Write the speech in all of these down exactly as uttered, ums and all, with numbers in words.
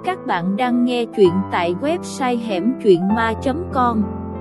Các bạn đang nghe truyện tại website hẻm truyện ma chấm com.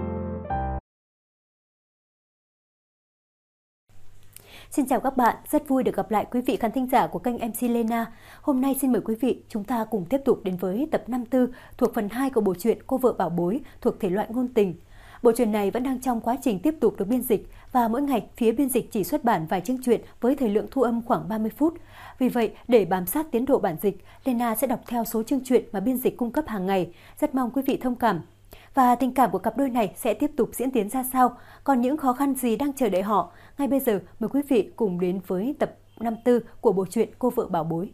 Xin chào các bạn, rất vui được gặp lại quý vị khán thính giả của kênh em xê Lena. Hôm nay xin mời quý vị chúng ta cùng tiếp tục đến với tập năm mươi tư thuộc phần hai của bộ truyện Cô vợ bảo bối thuộc thể loại ngôn tình. Bộ truyện này vẫn đang trong quá trình tiếp tục được biên dịch và mỗi ngày phía biên dịch chỉ xuất bản vài chương truyện với thời lượng thu âm khoảng ba mươi phút. Vì vậy, để bám sát tiến độ bản dịch, Lena sẽ đọc theo số chương truyện mà biên dịch cung cấp hàng ngày. Rất mong quý vị thông cảm. Và tình cảm của cặp đôi này sẽ tiếp tục diễn tiến ra sao? Còn những khó khăn gì đang chờ đợi họ? Ngay bây giờ, mời quý vị cùng đến với tập năm mươi tư của bộ truyện Cô vợ bảo bối.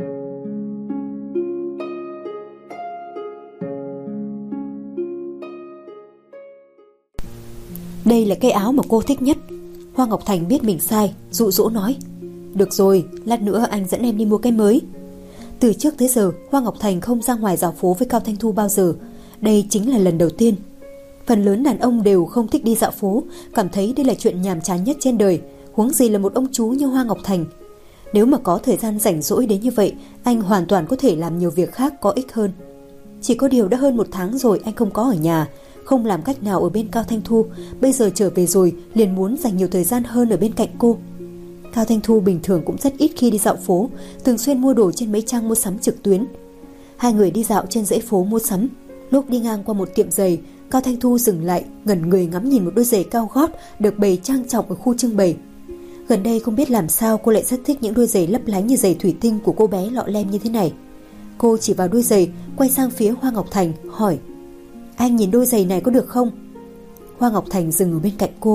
Đây là cái áo mà cô thích nhất. Hoa Ngọc Thành biết mình sai, dụ dỗ nói: Được rồi, lát nữa anh dẫn em đi mua cái mới. Từ trước tới giờ, Hoa Ngọc Thành không ra ngoài dạo phố với Cao Thanh Thu bao giờ. Đây chính là lần đầu tiên. Phần lớn đàn ông đều không thích đi dạo phố, cảm thấy đây là chuyện nhàm chán nhất trên đời, huống gì là một ông chú như Hoa Ngọc Thành. Nếu mà có thời gian rảnh rỗi đến như vậy, anh hoàn toàn có thể làm nhiều việc khác có ích hơn. Chỉ có điều đã hơn một tháng rồi anh không có ở nhà, không làm cách nào ở bên Cao Thanh Thu. Bây giờ trở về rồi liền muốn dành nhiều thời gian hơn ở bên cạnh cô. Cao Thanh Thu bình thường cũng rất ít khi đi dạo phố, thường xuyên mua đồ trên mấy trang mua sắm trực tuyến. Hai người đi dạo trên dãy phố mua sắm. Lúc đi ngang qua một tiệm giày, Cao Thanh Thu dừng lại, ngẩn người ngắm nhìn một đôi giày cao gót được bày trang trọng ở khu trưng bày. Gần đây không biết làm sao cô lại rất thích những đôi giày lấp lánh như giày thủy tinh của cô bé lọ lem như thế này. Cô chỉ vào đôi giày, quay sang phía Hoa Ngọc Thành hỏi: Anh nhìn đôi giày này có được không? Hoa Ngọc Thành dừng ở bên cạnh cô.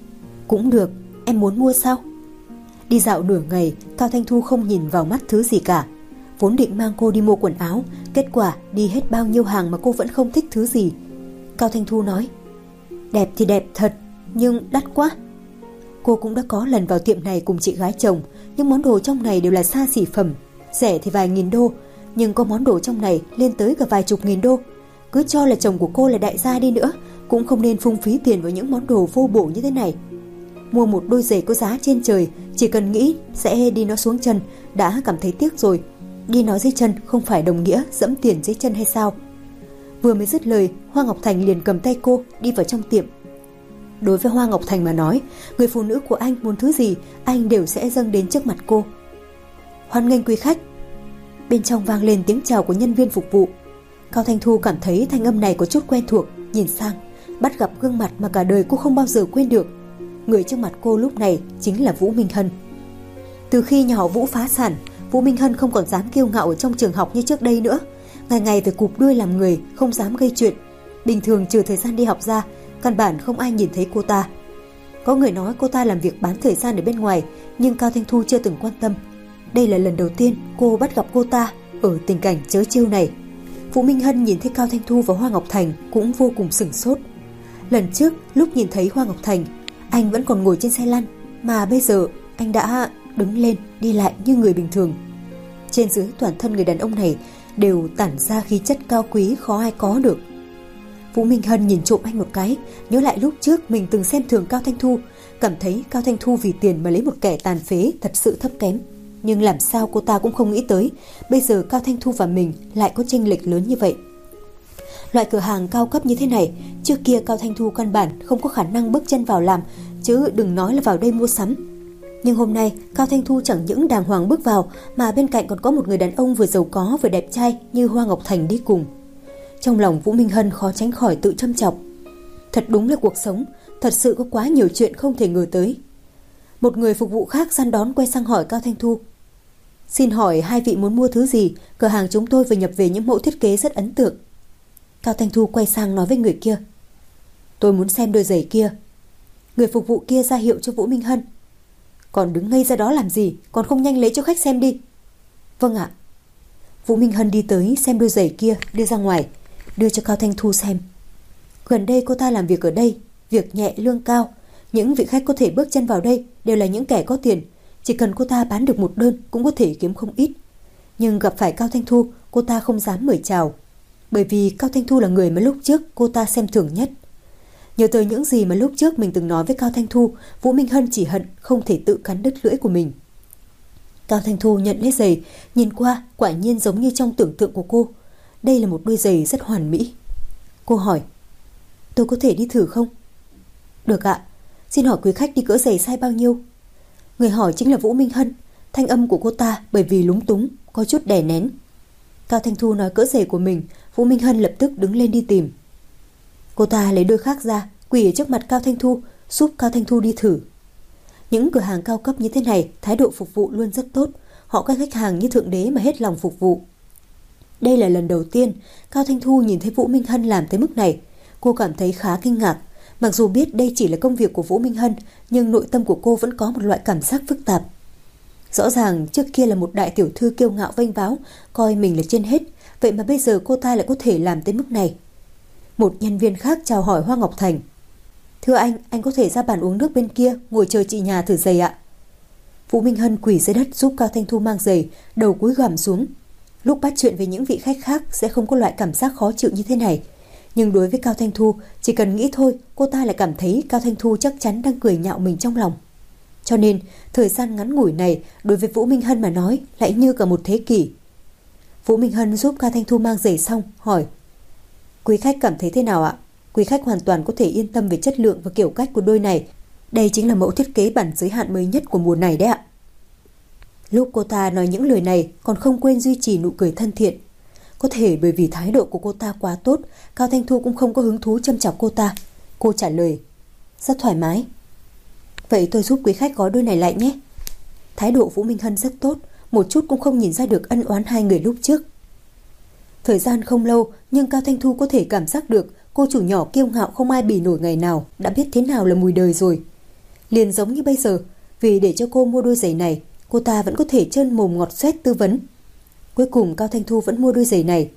Cũng được, em muốn mua sao? Đi dạo nửa ngày, Cao Thanh Thu không nhìn vào mắt thứ gì cả. Vốn định mang cô đi mua quần áo, kết quả đi hết bao nhiêu hàng mà cô vẫn không thích thứ gì. Cao Thanh Thu nói: Đẹp thì đẹp thật, nhưng đắt quá. Cô cũng đã có lần vào tiệm này cùng chị gái chồng, nhưng món đồ trong này đều là xa xỉ phẩm. Rẻ thì vài nghìn đô, nhưng có món đồ trong này lên tới cả vài chục nghìn đô. Cứ cho là chồng của cô là đại gia đi nữa, cũng không nên phung phí tiền vào những món đồ vô bổ như thế này. Mua một đôi giày có giá trên trời, chỉ cần nghĩ sẽ đi nó xuống chân đã cảm thấy tiếc rồi. Đi nó dưới chân không phải đồng nghĩa dẫm tiền dưới chân hay sao? Vừa mới dứt lời, Hoa Ngọc Thành liền cầm tay cô đi vào trong tiệm. Đối với Hoa Ngọc Thành mà nói, người phụ nữ của anh muốn thứ gì, anh đều sẽ dâng đến trước mặt cô. Hoan nghênh quý khách. Bên trong vang lên tiếng chào của nhân viên phục vụ. Cao Thanh Thu cảm thấy thanh âm này có chút quen thuộc, nhìn sang, bắt gặp gương mặt mà cả đời cô không bao giờ quên được. Người trước mặt cô lúc này chính là Vũ Minh Hân. Từ khi nhà họ Vũ phá sản, Vũ Minh Hân không còn dám kiêu ngạo ở trong trường học như trước đây nữa. Ngày ngày phải cụp đuôi làm người, không dám gây chuyện. Bình thường trừ thời gian đi học ra, căn bản không ai nhìn thấy cô ta. Có người nói cô ta làm việc bán thời gian ở bên ngoài, nhưng Cao Thanh Thu chưa từng quan tâm. Đây là lần đầu tiên cô bắt gặp cô ta ở tình cảnh trớ trêu này. Vũ Minh Hân nhìn thấy Cao Thanh Thu và Hoa Ngọc Thành cũng vô cùng sửng sốt. Lần trước lúc nhìn thấy Hoa Ngọc Thành, anh vẫn còn ngồi trên xe lăn, mà bây giờ anh đã đứng lên đi lại như người bình thường. Trên dưới toàn thân người đàn ông này đều tản ra khí chất cao quý khó ai có được. Vũ Minh Hân nhìn trộm anh một cái, nhớ lại lúc trước mình từng xem thường Cao Thanh Thu, cảm thấy Cao Thanh Thu vì tiền mà lấy một kẻ tàn phế thật sự thấp kém. Nhưng làm sao cô ta cũng không nghĩ tới, bây giờ Cao Thanh Thu và mình lại có chênh lệch lớn như vậy. Loại cửa hàng cao cấp như thế này, trước kia Cao Thanh Thu căn bản không có khả năng bước chân vào làm, chứ đừng nói là vào đây mua sắm. Nhưng hôm nay Cao Thanh Thu chẳng những đàng hoàng bước vào, mà bên cạnh còn có một người đàn ông vừa giàu có vừa đẹp trai như Hoa Ngọc Thành đi cùng. Trong lòng Vũ Minh Hân khó tránh khỏi tự châm chọc. Thật đúng là cuộc sống, thật sự có quá nhiều chuyện không thể ngờ tới. Một người phục vụ khác săn đón quay sang hỏi Cao Thanh Thu: Xin hỏi hai vị muốn mua thứ gì? Cửa hàng chúng tôi vừa nhập về những mẫu thiết kế rất ấn tượng. Cao Thanh Thu quay sang nói với người kia: Tôi muốn xem đôi giày kia. Người phục vụ kia ra hiệu cho Vũ Minh Hân: Còn đứng ngây ra đó làm gì, còn không nhanh lấy cho khách xem đi. Vâng ạ. Vũ Minh Hân đi tới xem đôi giày kia, đưa ra ngoài, đưa cho Cao Thanh Thu xem. Gần đây cô ta làm việc ở đây, việc nhẹ lương cao. Những vị khách có thể bước chân vào đây đều là những kẻ có tiền, chỉ cần cô ta bán được một đơn cũng có thể kiếm không ít. Nhưng gặp phải Cao Thanh Thu, cô ta không dám mời chào, bởi vì Cao Thanh Thu là người mà lúc trước cô ta xem thường nhất. Nhớ tới những gì mà lúc trước mình từng nói với Cao Thanh Thu, Vũ Minh Hân chỉ hận không thể tự cắn đứt lưỡi của mình. Cao Thanh Thu nhận lấy giày, nhìn qua quả nhiên giống như trong tưởng tượng của cô. đây là một đôi giày rất hoàn mỹ. Cô hỏi, tôi có thể đi thử không? Được ạ, xin hỏi quý khách đi cỡ giày size bao nhiêu? Người hỏi chính là Vũ Minh Hân. Thanh âm của cô ta bởi vì lúng túng có chút đè nén. Cao Thanh Thu nói cỡ giày của mình, Vũ Minh Hân lập tức đứng lên đi tìm. Cô ta lấy đôi khác ra, quỳ ở trước mặt Cao Thanh Thu, giúp Cao Thanh Thu đi thử. Những cửa hàng cao cấp như thế này, thái độ phục vụ luôn rất tốt. Họ coi khách hàng như thượng đế mà hết lòng phục vụ. Đây là lần đầu tiên Cao Thanh Thu nhìn thấy Vũ Minh Hân làm tới mức này. Cô cảm thấy khá kinh ngạc. Mặc dù biết đây chỉ là công việc của Vũ Minh Hân, nhưng nội tâm của cô vẫn có một loại cảm giác phức tạp. Rõ ràng trước kia là một đại tiểu thư kiêu ngạo vênh váo, coi mình là trên hết, vậy mà bây giờ cô ta lại có thể làm tới mức này. Một nhân viên khác chào hỏi Hoa Ngọc Thành. Thưa anh, anh có thể ra bàn uống nước bên kia, ngồi chờ chị nhà thử giày ạ. Vũ Minh Hân quỳ dưới đất giúp Cao Thanh Thu mang giày, đầu cúi gằm xuống. Lúc bắt chuyện với những vị khách khác sẽ không có loại cảm giác khó chịu như thế này. Nhưng đối với Cao Thanh Thu, chỉ cần nghĩ thôi, cô ta lại cảm thấy Cao Thanh Thu chắc chắn đang cười nhạo mình trong lòng. Cho nên, thời gian ngắn ngủi này đối với Vũ Minh Hân mà nói lại như cả một thế kỷ. Vũ Minh Hân giúp Cao Thanh Thu mang giày xong, hỏi: Quý khách cảm thấy thế nào ạ? Quý khách hoàn toàn có thể yên tâm về chất lượng và kiểu cách của đôi này. Đây chính là mẫu thiết kế bản giới hạn mới nhất của mùa này đấy ạ. Lúc cô ta nói những lời này còn không quên duy trì nụ cười thân thiện. Có thể bởi vì thái độ của cô ta quá tốt, Cao Thanh Thu cũng không có hứng thú châm chọc cô ta. Cô trả lời: Rất thoải mái. Vậy tôi giúp quý khách gói đôi này lại nhé. Thái độ Vũ Minh Hân rất tốt, một chút cũng không nhìn ra được ân oán hai người lúc trước. Thời gian không lâu, nhưng Cao Thanh Thu có thể cảm giác được cô chủ nhỏ kiêu ngạo không ai bì nổi ngày nào đã biết thế nào là mùi đời rồi. Liền giống như bây giờ, vì để cho cô mua đôi giày này, cô ta vẫn có thể trơn mồm ngọt xoét tư vấn. Cuối cùng Cao Thanh Thu vẫn mua đôi giày này.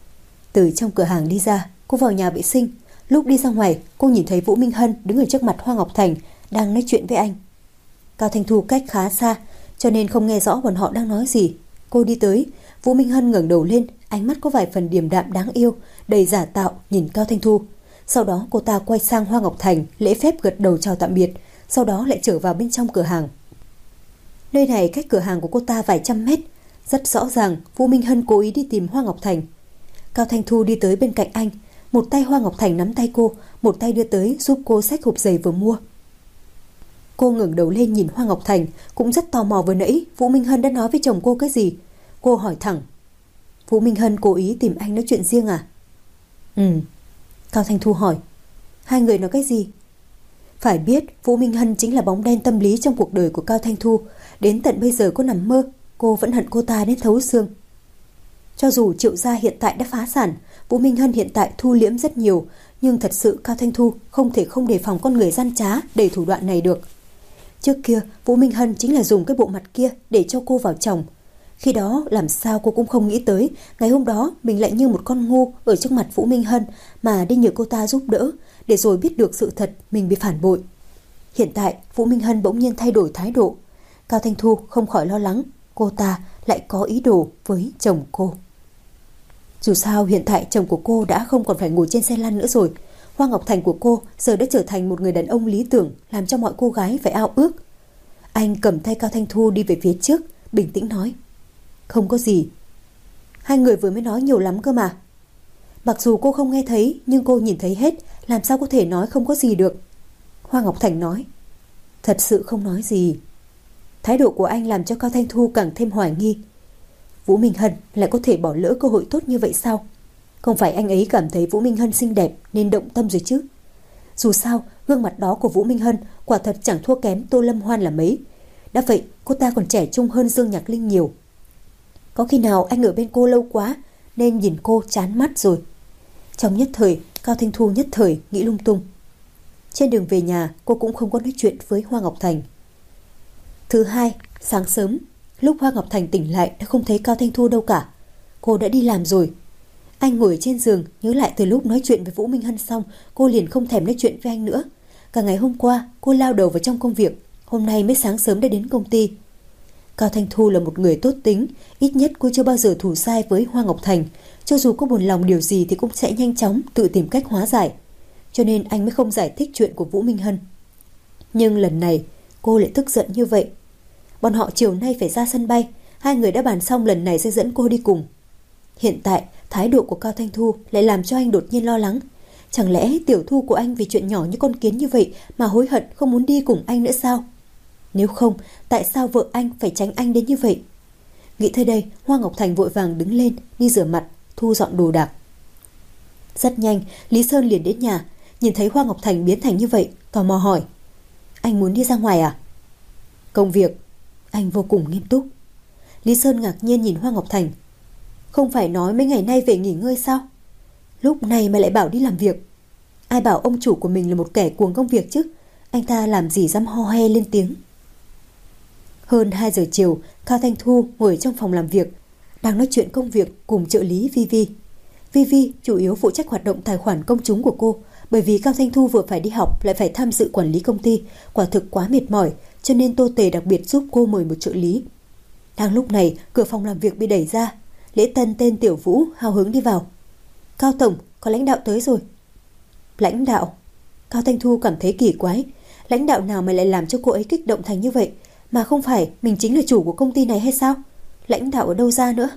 Từ trong cửa hàng đi ra, cô vào nhà vệ sinh. Lúc đi ra ngoài, cô nhìn thấy Vũ Minh Hân đứng ở trước mặt Hoa Ngọc Thành đang nói chuyện với anh. Cao Thanh Thu cách khá xa, cho nên không nghe rõ bọn họ đang nói gì. Cô đi tới, Vũ Minh Hân ngẩng đầu lên, ánh mắt có vài phần điềm đạm đáng yêu, đầy giả tạo nhìn Cao Thanh Thu. Sau đó cô ta quay sang Hoa Ngọc Thành, lễ phép gật đầu chào tạm biệt, sau đó lại trở vào bên trong cửa hàng. Nơi này cách cửa hàng của cô ta vài trăm mét. Rất rõ ràng Vũ Minh Hân cố ý đi tìm Hoa Ngọc Thành. Cao Thanh Thu đi tới bên cạnh anh, một tay Hoa Ngọc Thành nắm tay cô, một tay đưa tới giúp cô xách hộp giày vừa mua. Cô ngẩng đầu lên nhìn Hoa Ngọc Thành, cũng rất tò mò vừa nãy Vũ Minh Hân đã nói với chồng cô cái gì. Cô hỏi thẳng: Vũ Minh Hân cố ý tìm anh nói chuyện riêng à? Ừ. Cao Thanh Thu hỏi: Hai người nói cái gì? Phải biết Vũ Minh Hân chính là bóng đen tâm lý trong cuộc đời của Cao Thanh Thu. Đến tận bây giờ cô nằm mơ, cô vẫn hận cô ta đến thấu xương. Cho dù Triệu gia hiện tại đã phá sản, Vũ Minh Hân hiện tại thu liễm rất nhiều, nhưng thật sự Cao Thanh Thu không thể không đề phòng con người gian trá đầy thủ đoạn này được. Trước kia Vũ Minh Hân chính là dùng cái bộ mặt kia để cho cô vào chồng. Khi đó làm sao cô cũng không nghĩ tới ngày hôm đó mình lại như một con ngu ở trước mặt Vũ Minh Hân mà đi nhờ cô ta giúp đỡ, để rồi biết được sự thật mình bị phản bội. Hiện tại Vũ Minh Hân bỗng nhiên thay đổi thái độ. Cao Thanh Thu không khỏi lo lắng cô ta lại có ý đồ với chồng cô. Dù sao hiện tại chồng của cô đã không còn phải ngồi trên xe lăn nữa rồi. Hoa Ngọc Thành của cô giờ đã trở thành một người đàn ông lý tưởng, làm cho mọi cô gái phải ao ước. Anh cầm tay Cao Thanh Thu đi về phía trước, bình tĩnh nói: Không có gì. Hai người vừa mới nói nhiều lắm cơ mà. Mặc dù cô không nghe thấy, nhưng cô nhìn thấy hết, làm sao có thể nói không có gì được. Hoa Ngọc Thành nói: Thật sự không nói gì. Thái độ của anh làm cho Cao Thanh Thu càng thêm hoài nghi. Vũ Minh Hân lại có thể bỏ lỡ cơ hội tốt như vậy sao? Không phải anh ấy cảm thấy Vũ Minh Hân xinh đẹp nên động tâm rồi chứ? Dù sao, gương mặt đó của Vũ Minh Hân quả thật chẳng thua kém Tô Lâm Hoan là mấy. Đã vậy, cô ta còn trẻ trung hơn Dương Nhạc Linh nhiều. Có khi nào anh ở bên cô lâu quá nên nhìn cô chán mắt rồi? Trong nhất thời, Cao Thanh Thu nhất thời nghĩ lung tung. Trên đường về nhà, cô cũng không có nói chuyện với Hoa Ngọc Thành. Thứ hai, sáng sớm, lúc Hoa Ngọc Thành tỉnh lại đã không thấy Cao Thanh Thu đâu cả. Cô đã đi làm rồi. Anh ngồi trên giường nhớ lại từ lúc nói chuyện với Vũ Minh Hân xong, cô liền không thèm nói chuyện với anh nữa. Cả ngày hôm qua cô lao đầu vào trong công việc, hôm nay mới sáng sớm đã đến công ty. Cao Thanh Thu là một người tốt tính, ít nhất cô chưa bao giờ thủ sai với Hoa Ngọc Thành. Cho dù có buồn lòng điều gì thì cũng sẽ nhanh chóng tự tìm cách hóa giải. Cho nên anh mới không giải thích chuyện của Vũ Minh Hân. Nhưng lần này cô lại tức giận như vậy. Bọn họ chiều nay phải ra sân bay, hai người đã bàn xong lần này sẽ dẫn cô đi cùng. Hiện tại, thái độ của Cao Thanh Thu lại làm cho anh đột nhiên lo lắng. Chẳng lẽ Tiểu Thu của anh vì chuyện nhỏ như con kiến như vậy mà hối hận không muốn đi cùng anh nữa sao? Nếu không, tại sao vợ anh phải tránh anh đến như vậy? Nghĩ tới đây, Hoa Ngọc Thành vội vàng đứng lên, đi rửa mặt, thu dọn đồ đạc. Rất nhanh, Lý Sơn liền đến nhà, nhìn thấy Hoa Ngọc Thành biến thành như vậy, tò mò hỏi: Anh muốn đi ra ngoài à? Công việc. Anh vô cùng nghiêm túc. Lý Sơn ngạc nhiên nhìn Hoa Ngọc Thành. Không phải nói mấy ngày nay về nghỉ ngơi sao? Lúc này mà lại bảo đi làm việc. Ai bảo ông chủ của mình là một kẻ cuồng công việc chứ? Anh ta làm gì dám ho he lên tiếng. Hơn hai giờ chiều, Cao Thanh Thu ngồi trong phòng làm việc, đang nói chuyện công việc cùng trợ lý Vi Vi. Vi Vi chủ yếu phụ trách hoạt động tài khoản công chúng của cô, bởi vì Cao Thanh Thu vừa phải đi học lại phải tham dự quản lý công ty, quả thực quá mệt mỏi, cho nên Tô Tề đặc biệt giúp cô mời một trợ lý. Đang lúc này, cửa phòng làm việc bị đẩy ra, lễ tân tên Tiểu Vũ hào hứng đi vào. Cao tổng, có lãnh đạo tới rồi. Lãnh đạo? Cao Thanh Thu cảm thấy kỳ quái, lãnh đạo nào mà lại làm cho cô ấy kích động thành như vậy, mà không phải mình chính là chủ của công ty này hay sao? Lãnh đạo ở đâu ra nữa?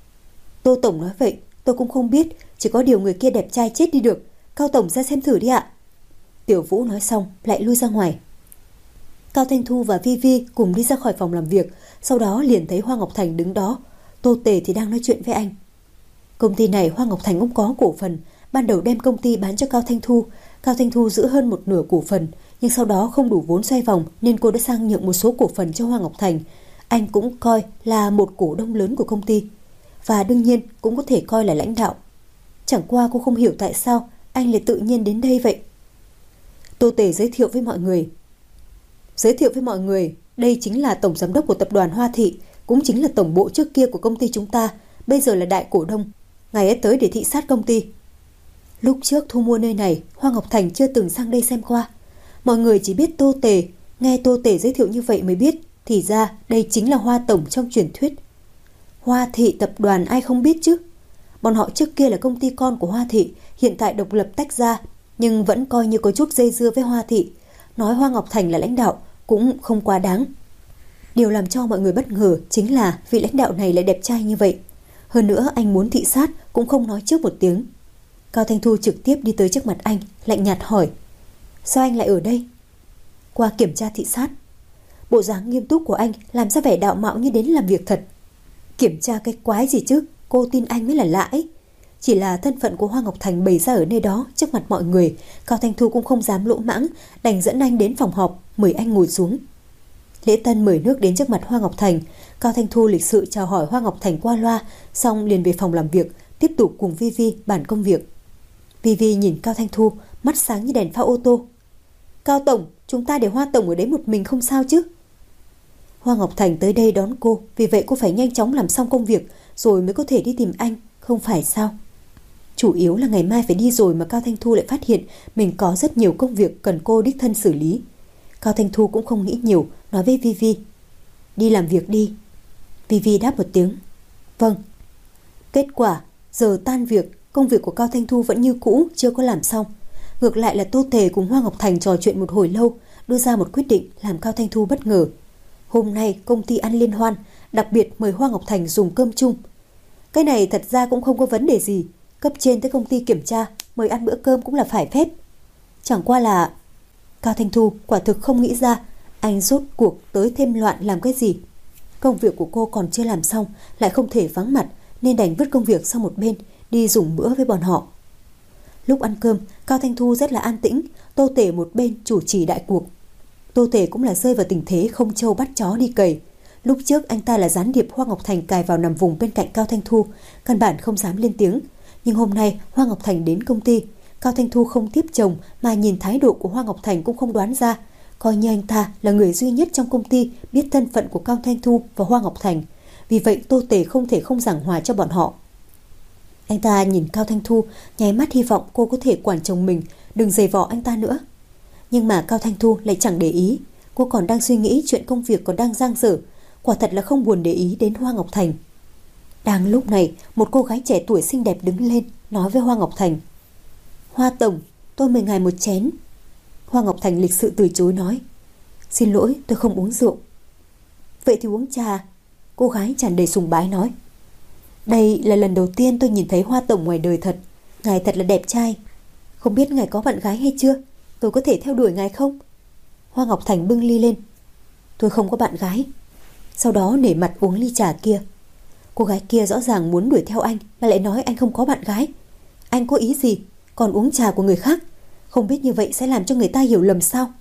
Tô tổng nói vậy, tôi cũng không biết, chỉ có điều người kia đẹp trai chết đi được. Cao tổng ra xem thử đi ạ. Tiểu Vũ nói xong lại lui ra ngoài. Cao Thanh Thu và Vi Vi cùng đi ra khỏi phòng làm việc, sau đó liền thấy Hoa Ngọc Thành đứng đó. Tô Tề thì đang nói chuyện với anh. Công ty này Hoa Ngọc Thành cũng có cổ phần, ban đầu đem công ty bán cho Cao Thanh Thu. Cao Thanh Thu giữ hơn một nửa cổ phần, nhưng sau đó không đủ vốn xoay vòng nên cô đã sang nhượng một số cổ phần cho Hoa Ngọc Thành. Anh cũng coi là một cổ đông lớn của công ty, và đương nhiên cũng có thể coi là lãnh đạo. Chẳng qua cô không hiểu tại sao anh lại tự nhiên đến đây vậy. Tô Tề giới thiệu với mọi người. Giới thiệu với mọi người, đây chính là tổng giám đốc của tập đoàn Hoa Thị, cũng chính là tổng bộ trước kia của công ty chúng ta, bây giờ là đại cổ đông. Ngài ấy tới để thị sát công ty. Lúc trước thu mua nơi này, Hoa Ngọc Thành chưa từng sang đây xem qua. Mọi người chỉ biết Tô Tề, nghe Tô Tề giới thiệu như vậy mới biết, thì ra đây chính là Hoa tổng trong truyền thuyết. Hoa Thị tập đoàn ai không biết chứ? Bọn họ trước kia là công ty con của Hoa Thị, hiện tại độc lập tách ra, nhưng vẫn coi như có chút dây dưa với Hoa Thị. Nói Hoa Ngọc Thành là lãnh đạo cũng không quá đáng. Điều làm cho mọi người bất ngờ chính là vị lãnh đạo này lại đẹp trai như vậy. Hơn nữa anh muốn thị sát cũng không nói trước một tiếng. Cao Thanh Thu trực tiếp đi tới trước mặt anh, lạnh nhạt hỏi: Sao anh lại ở đây? Qua kiểm tra thị sát. Bộ dáng nghiêm túc của anh làm ra vẻ đạo mạo như đến làm việc thật. Kiểm tra cái quái gì chứ, cô tin anh mới là lạ ấy. Chỉ là thân phận của Hoa Ngọc Thành bày ra ở nơi đó trước mặt mọi người, Cao Thanh Thu cũng không dám lỗ mãng, đành dẫn anh đến phòng họp, mời anh ngồi xuống. Lễ tân mời nước đến trước mặt Hoa Ngọc Thành. Cao Thanh Thu lịch sự chào hỏi Hoa Ngọc Thành qua loa, xong liền về phòng làm việc, tiếp tục cùng Vi Vi bàn công việc. Vi Vi nhìn Cao Thanh Thu, mắt sáng như đèn pha ô tô. Cao tổng, chúng ta để Hoa tổng ở đấy một mình không sao chứ? Hoa Ngọc Thành tới đây đón cô, vì vậy cô phải nhanh chóng làm xong công việc rồi mới có thể đi tìm anh, không phải sao? Chủ yếu là ngày mai phải đi rồi mà Cao Thanh Thu lại phát hiện mình có rất nhiều công việc cần cô đích thân xử lý. Cao Thanh Thu cũng không nghĩ nhiều, nói với Vi Vi: Đi làm việc đi. Vi Vi đáp một tiếng: Vâng. Kết quả, giờ tan việc, công việc của Cao Thanh Thu vẫn như cũ, chưa có làm xong. Ngược lại là Tô Tề cùng Hoa Ngọc Thành trò chuyện một hồi lâu, đưa ra một quyết định làm Cao Thanh Thu bất ngờ. Hôm nay công ty ăn liên hoan, đặc biệt mời Hoa Ngọc Thành dùng cơm chung. Cái này thật ra cũng không có vấn đề gì, cấp trên tới công ty kiểm tra, mời ăn bữa cơm cũng là phải phép. Chẳng qua là Cao Thanh Thu quả thực không nghĩ ra anh rốt cuộc tới thêm loạn làm cái gì. Công việc của cô còn chưa làm xong, lại không thể vắng mặt, nên đành vứt công việc sang một bên, đi dùng bữa với bọn họ. Lúc ăn cơm, Cao Thanh Thu rất là an tĩnh, Tô Tề một bên chủ trì đại cuộc. Tô Tề cũng là rơi vào tình thế không trâu bắt chó đi cày. Lúc trước anh ta là gián điệp Hoa Ngọc Thành cài vào nằm vùng bên cạnh Cao Thanh Thu, căn bản không dám lên tiếng. Nhưng hôm nay Hoa Ngọc Thành đến công ty, Cao Thanh Thu không tiếp chồng mà nhìn thái độ của Hoa Ngọc Thành cũng không đoán ra, coi như anh ta là người duy nhất trong công ty biết thân phận của Cao Thanh Thu và Hoa Ngọc Thành. Vì vậy Tô Tề không thể không giảng hòa cho bọn họ. Anh ta nhìn Cao Thanh Thu, nháy mắt hy vọng cô có thể quản chồng mình, đừng giày vò anh ta nữa. Nhưng mà Cao Thanh Thu lại chẳng để ý, cô còn đang suy nghĩ chuyện công việc còn đang dang dở, quả thật là không buồn để ý đến Hoa Ngọc Thành. Đang lúc này, một cô gái trẻ tuổi xinh đẹp đứng lên, nói với Hoa Ngọc Thành: Hoa tổng, tôi mời ngài một chén. Hoa Ngọc Thành lịch sự từ chối nói: Xin lỗi, tôi không uống rượu. Vậy thì uống trà. Cô gái tràn đầy sùng bái nói: Đây là lần đầu tiên tôi nhìn thấy Hoa tổng ngoài đời thật. Ngài thật là đẹp trai. Không biết ngài có bạn gái hay chưa? Tôi có thể theo đuổi ngài không? Hoa Ngọc Thành bưng ly lên. Tôi không có bạn gái. Sau đó nể mặt uống ly trà kia. Cô gái kia rõ ràng muốn đuổi theo anh mà lại nói anh không có bạn gái. Anh có ý gì? Còn uống trà của người khác. Không biết như vậy sẽ làm cho người ta hiểu lầm sao?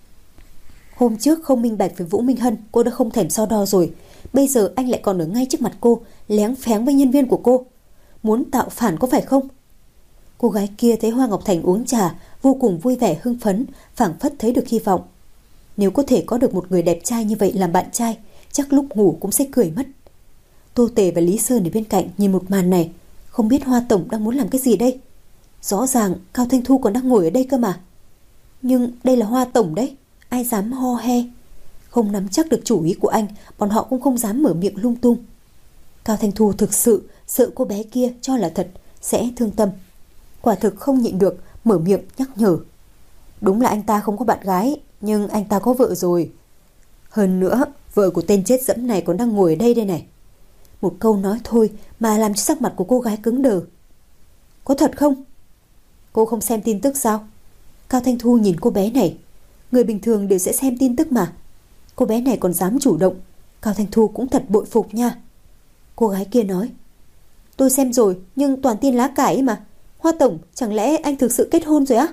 Hôm trước không minh bạch với Vũ Minh Hân, cô đã không thèm so đo rồi. Bây giờ anh lại còn ở ngay trước mặt cô, léng phéng với nhân viên của cô. Muốn tạo phản có phải không? Cô gái kia thấy Hoa Ngọc Thành uống trà, vô cùng vui vẻ hưng phấn, phảng phất thấy được hy vọng. Nếu có thể có được một người đẹp trai như vậy làm bạn trai, chắc lúc ngủ cũng sẽ cười mất. Tô Tề và Lý Sơn ở bên cạnh nhìn một màn này, không biết Hoa tổng đang muốn làm cái gì đây. Rõ ràng Cao Thanh Thu còn đang ngồi ở đây cơ mà. Nhưng đây là Hoa tổng đấy, ai dám ho he. Không nắm chắc được chủ ý của anh, bọn họ cũng không dám mở miệng lung tung. Cao Thanh Thu thực sự sợ cô bé kia cho là thật sẽ thương tâm. Quả thực không nhịn được, mở miệng nhắc nhở. Đúng là anh ta không có bạn gái, nhưng anh ta có vợ rồi. Hơn nữa, vợ của tên chết dẫm này còn đang ngồi ở đây đây này. Một câu nói thôi mà làm cho sắc mặt của cô gái cứng đờ. Có thật không? Cô không xem tin tức sao? Cao Thanh Thu nhìn cô bé này. Người bình thường đều sẽ xem tin tức mà. Cô bé này còn dám chủ động. Cao Thanh Thu cũng thật bội phục nha. Cô gái kia nói. Tôi xem rồi, nhưng toàn tin lá cải mà. Hoa tổng, chẳng lẽ anh thực sự kết hôn rồi á?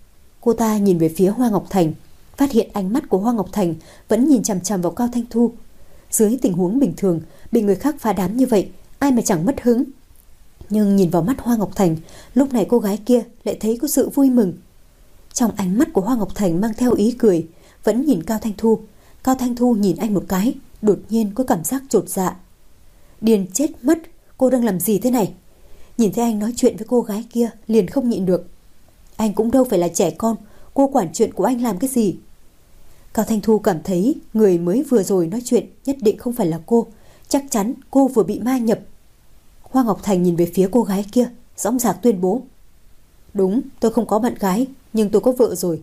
Cô ta nhìn về phía Hoa Ngọc Thành, phát hiện ánh mắt của Hoa Ngọc Thành vẫn nhìn chằm chằm vào Cao Thanh Thu. Dưới tình huống bình thường, bị người khác phá đám như vậy, ai mà chẳng mất hứng. Nhưng nhìn vào mắt Hoa Ngọc Thành, lúc này cô gái kia lại thấy có sự vui mừng. Trong ánh mắt của Hoa Ngọc Thành mang theo ý cười, vẫn nhìn Cao Thanh Thu. Cao Thanh Thu nhìn anh một cái, đột nhiên có cảm giác chột dạ. Điên chết mất, cô đang làm gì thế này? Nhìn thấy anh nói chuyện với cô gái kia, liền không nhịn được. Anh cũng đâu phải là trẻ con, cô quản chuyện của anh làm cái gì? Cao Thanh Thu cảm thấy người mới vừa rồi nói chuyện nhất định không phải là cô. Chắc chắn cô vừa bị ma nhập. Hoa Ngọc Thành nhìn về phía cô gái kia, dõng dạc tuyên bố. Đúng, tôi không có bạn gái, nhưng tôi có vợ rồi.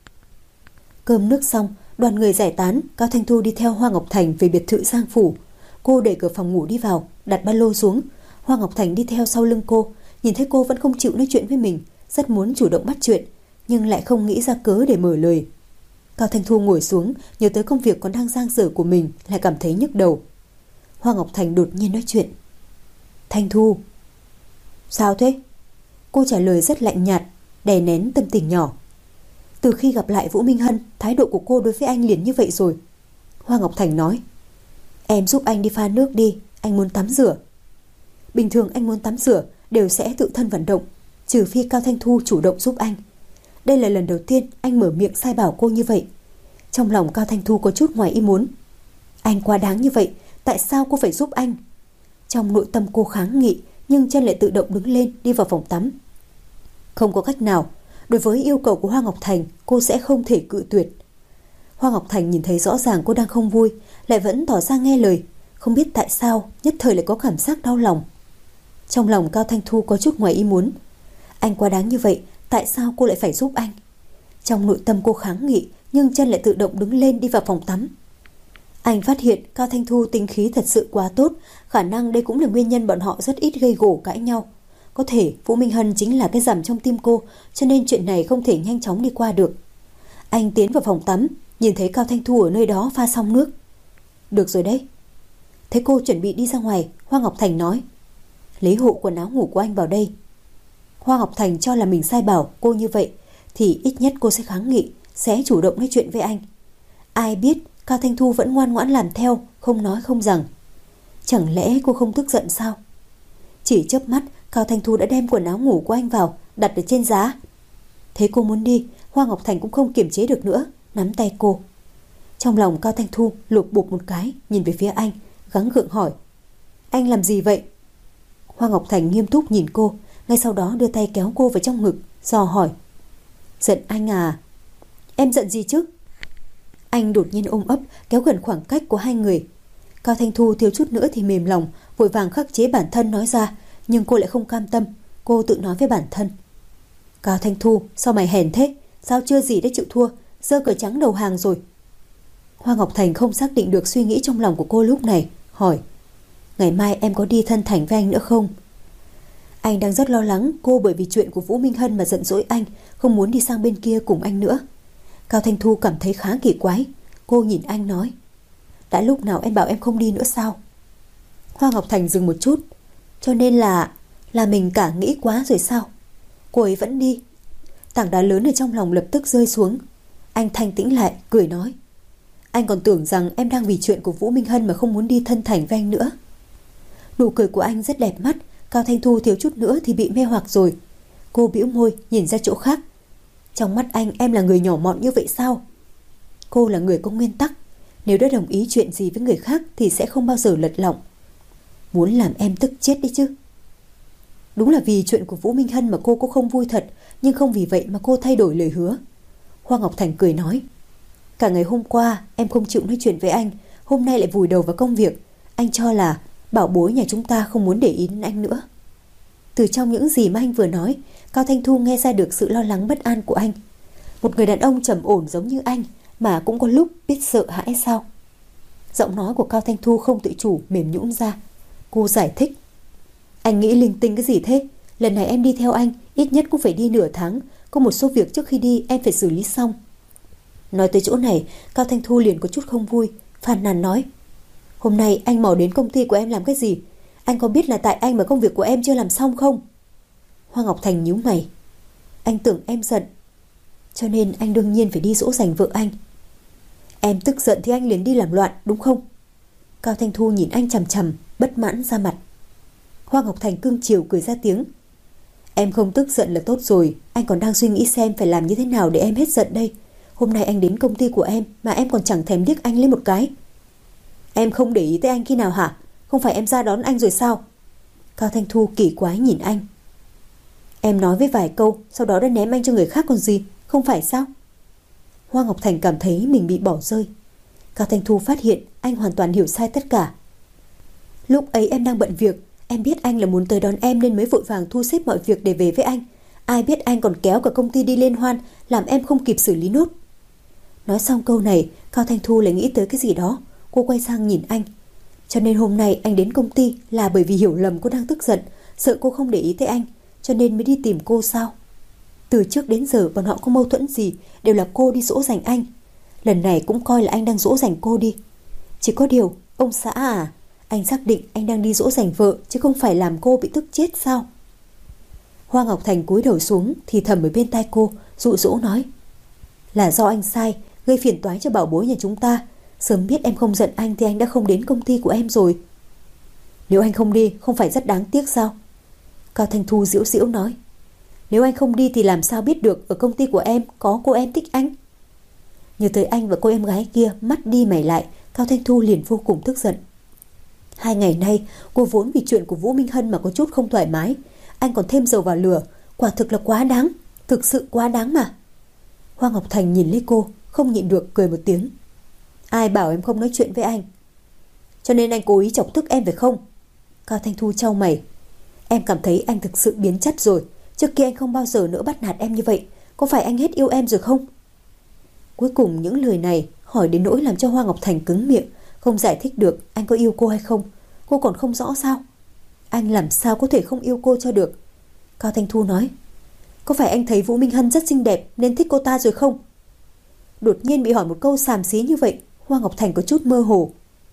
Cơm nước xong, đoàn người giải tán. Cao Thanh Thu đi theo Hoa Ngọc Thành về biệt thự Giang Phủ. Cô đẩy cửa phòng ngủ đi vào, đặt ba lô xuống. Hoa Ngọc Thành đi theo sau lưng cô. Nhìn thấy cô vẫn không chịu nói chuyện với mình, rất muốn chủ động bắt chuyện, nhưng lại không nghĩ ra cớ để mở lời. Cao Thanh Thu ngồi xuống, nhớ tới công việc còn đang dang dở của mình, lại cảm thấy nhức đầu. Hoa Ngọc Thành đột nhiên nói chuyện. Thanh Thu. Sao thế? Cô trả lời rất lạnh nhạt, đè nén tâm tình nhỏ. Từ khi gặp lại Vũ Minh Hân, thái độ của cô đối với anh liền như vậy rồi. Hoa Ngọc Thành nói. Em giúp anh đi pha nước đi, anh muốn tắm rửa. Bình thường anh muốn tắm rửa đều sẽ tự thân vận động, trừ phi Cao Thanh Thu chủ động giúp anh. Đây là lần đầu tiên anh mở miệng sai bảo cô như vậy. Trong lòng Cao Thanh Thu có chút ngoài ý muốn. Anh quá đáng như vậy, tại sao cô phải giúp anh? Trong nội tâm cô kháng nghị, nhưng chân lại tự động đứng lên đi vào phòng tắm. Không có cách nào, đối với yêu cầu của Hoa Ngọc Thành, cô sẽ không thể cự tuyệt. Hoa Ngọc Thành nhìn thấy rõ ràng cô đang không vui, lại vẫn tỏ ra nghe lời. Không biết tại sao, nhất thời lại có cảm giác đau lòng. Trong lòng Cao Thanh Thu có chút ngoài ý muốn. Anh quá đáng như vậy, tại sao cô lại phải giúp anh? Trong nội tâm cô kháng nghị, nhưng chân lại tự động đứng lên đi vào phòng tắm. Anh phát hiện Cao Thanh Thu tính khí thật sự quá tốt, khả năng đây cũng là nguyên nhân bọn họ rất ít gây gổ cãi nhau. Có thể Vũ Minh Hân chính là cái rằm trong tim cô, cho nên chuyện này không thể nhanh chóng đi qua được. Anh tiến vào phòng tắm, nhìn thấy Cao Thanh Thu ở nơi đó pha xong nước. Được rồi đấy. Thấy cô chuẩn bị đi ra ngoài, Hoa Ngọc Thành nói. Lấy hộ quần áo ngủ của anh vào đây. Hoa Ngọc Thành cho là mình sai bảo cô như vậy, thì ít nhất cô sẽ kháng nghị, sẽ chủ động nói chuyện với anh. Ai biết Cao Thanh Thu vẫn ngoan ngoãn làm theo, không nói không rằng. Chẳng lẽ cô không tức giận sao? Chỉ chớp mắt, Cao Thanh Thu đã đem quần áo ngủ của anh vào, đặt ở trên giá. Thấy cô muốn đi, Hoa Ngọc Thành cũng không kiềm chế được nữa, nắm tay cô. Trong lòng Cao Thanh Thu lục bục một cái, nhìn về phía anh, gắng gượng hỏi. Anh làm gì vậy? Hoa Ngọc Thành nghiêm túc nhìn cô, ngay sau đó đưa tay kéo cô vào trong ngực, dò hỏi. Giận anh à? Em giận gì chứ? Anh đột nhiên ôm ấp, kéo gần khoảng cách của hai người. Cao Thanh Thu thiếu chút nữa thì mềm lòng, vội vàng khắc chế bản thân nói ra, nhưng cô lại không cam tâm. Cô tự nói với bản thân. Cao Thanh Thu, sao mày hèn thế? Sao chưa gì đã chịu thua, giơ cờ trắng đầu hàng rồi? Hoa Ngọc Thành không xác định được suy nghĩ trong lòng của cô lúc này, hỏi. ngày mai em có đi thân thành với anh nữa không? Anh đang rất lo lắng cô bởi vì chuyện của Vũ Minh Hân mà giận dỗi anh, không muốn đi sang bên kia cùng anh nữa. Cao Thanh Thu cảm thấy khá kỳ quái. Cô nhìn anh nói, đã lúc nào em bảo em không đi nữa sao? Hoa Ngọc Thành dừng một chút. Cho nên là Là mình cả nghĩ quá rồi sao? Cô ấy vẫn đi. Tảng đá lớn ở trong lòng lập tức rơi xuống. Anh thanh tĩnh lại, cười nói, anh còn tưởng rằng em đang vì chuyện của Vũ Minh Hân mà không muốn đi thân thành với anh nữa. Nụ cười của anh rất đẹp mắt. Cao Thanh Thu thiếu chút nữa thì bị mê hoặc rồi. Cô bĩu môi nhìn ra chỗ khác. Trong mắt anh em là người nhỏ mọn như vậy sao? Cô là người có nguyên tắc. Nếu đã đồng ý chuyện gì với người khác thì sẽ không bao giờ lật lọng. Muốn làm em tức chết đi chứ. Đúng là vì chuyện của Vũ Minh Hân mà cô cũng không vui thật, nhưng không vì vậy mà cô thay đổi lời hứa. Hoa Ngọc Thành cười nói, cả ngày hôm qua em không chịu nói chuyện với anh, hôm nay lại vùi đầu vào công việc. Anh cho là bảo bối nhà chúng ta không muốn để ý đến anh nữa. Từ trong những gì mà anh vừa nói, Cao Thanh Thu nghe ra được sự lo lắng bất an của anh. Một người đàn ông trầm ổn giống như anh mà cũng có lúc biết sợ hãi sao? Giọng nói của Cao Thanh Thu không tự chủ mềm nhũn ra. Cô giải thích, anh nghĩ linh tinh cái gì thế? Lần này em đi theo anh ít nhất cũng phải đi nửa tháng. Có một số việc trước khi đi em phải xử lý xong. Nói tới chỗ này, Cao Thanh Thu liền có chút không vui, phàn nàn nói, hôm nay anh mò đến công ty của em làm cái gì? Anh có biết là tại anh mà công việc của em chưa làm xong không? Hoa Ngọc Thành nhíu mày, anh tưởng em giận, cho nên anh đương nhiên phải đi dỗ dành vợ anh. Em tức giận thì anh liền đi làm loạn đúng không? Cao Thanh Thu nhìn anh chằm chằm, bất mãn ra mặt. Hoa Ngọc Thành cưng chiều cười ra tiếng, em không tức giận là tốt rồi. Anh còn đang suy nghĩ xem phải làm như thế nào để em hết giận đây. Hôm nay anh đến công ty của em mà em còn chẳng thèm liếc anh lên một cái. Em không để ý tới anh khi nào hả? Không phải em ra đón anh rồi sao? Cao Thanh Thu kỳ quái nhìn anh. Em nói với vài câu, sau đó đã ném anh cho người khác còn gì, không phải sao? Hoa Ngọc Thành cảm thấy mình bị bỏ rơi. Cao Thanh Thu phát hiện anh hoàn toàn hiểu sai tất cả. Lúc ấy em đang bận việc, em biết anh là muốn tới đón em nên mới vội vàng thu xếp mọi việc để về với anh. Ai biết anh còn kéo cả công ty đi liên hoan, làm em không kịp xử lý nốt. Nói xong câu này, Cao Thanh Thu lại nghĩ tới cái gì đó. Cô quay sang nhìn anh. Cho nên hôm nay anh đến công ty là bởi vì hiểu lầm cô đang tức giận, sợ cô không để ý tới anh, cho nên mới đi tìm cô sao? Từ trước đến giờ bọn họ có mâu thuẫn gì đều là cô đi dỗ dành anh. Lần này cũng coi là anh đang dỗ dành cô đi. Chỉ có điều, ông xã à, anh xác định anh đang đi dỗ dành vợ chứ không phải làm cô bị tức chết sao? Hoa Ngọc Thành cúi đầu xuống thì thầm ở bên tai cô, dụ dỗ nói, là do anh sai, gây phiền toái cho bảo bối nhà chúng ta. Sớm biết em không giận anh thì anh đã không đến công ty của em rồi. Nếu anh không đi không phải rất đáng tiếc sao? Cao Thanh Thu giễu giễu nói, nếu anh không đi thì làm sao biết được ở công ty của em có cô em thích anh? Nhớ tới anh và cô em gái kia mắt đi mày lại, Cao Thanh Thu liền vô cùng tức giận. Hai ngày nay cô vốn vì chuyện của Vũ Minh Hân mà có chút không thoải mái, anh còn thêm dầu vào lửa, quả thực là quá đáng, thực sự quá đáng mà. Hoa Ngọc Thành nhìn lấy cô, không nhịn được cười một tiếng. Ai bảo em không nói chuyện với anh? Cho nên anh cố ý chọc tức em phải không? Cao Thanh Thu chau mày. Em cảm thấy anh thực sự biến chất rồi. Trước kia anh không bao giờ nữa bắt nạt em như vậy. Có phải anh hết yêu em rồi không? Cuối cùng những lời này hỏi đến nỗi làm cho Hoa Ngọc Thành cứng miệng, không giải thích được anh có yêu cô hay không. Cô còn không rõ sao? Anh làm sao có thể không yêu cô cho được? Cao Thanh Thu nói, có phải anh thấy Vũ Minh Hân rất xinh đẹp nên thích cô ta rồi không? Đột nhiên bị hỏi một câu xàm xí như vậy, Hoa Ngọc Thành có chút mơ hồ.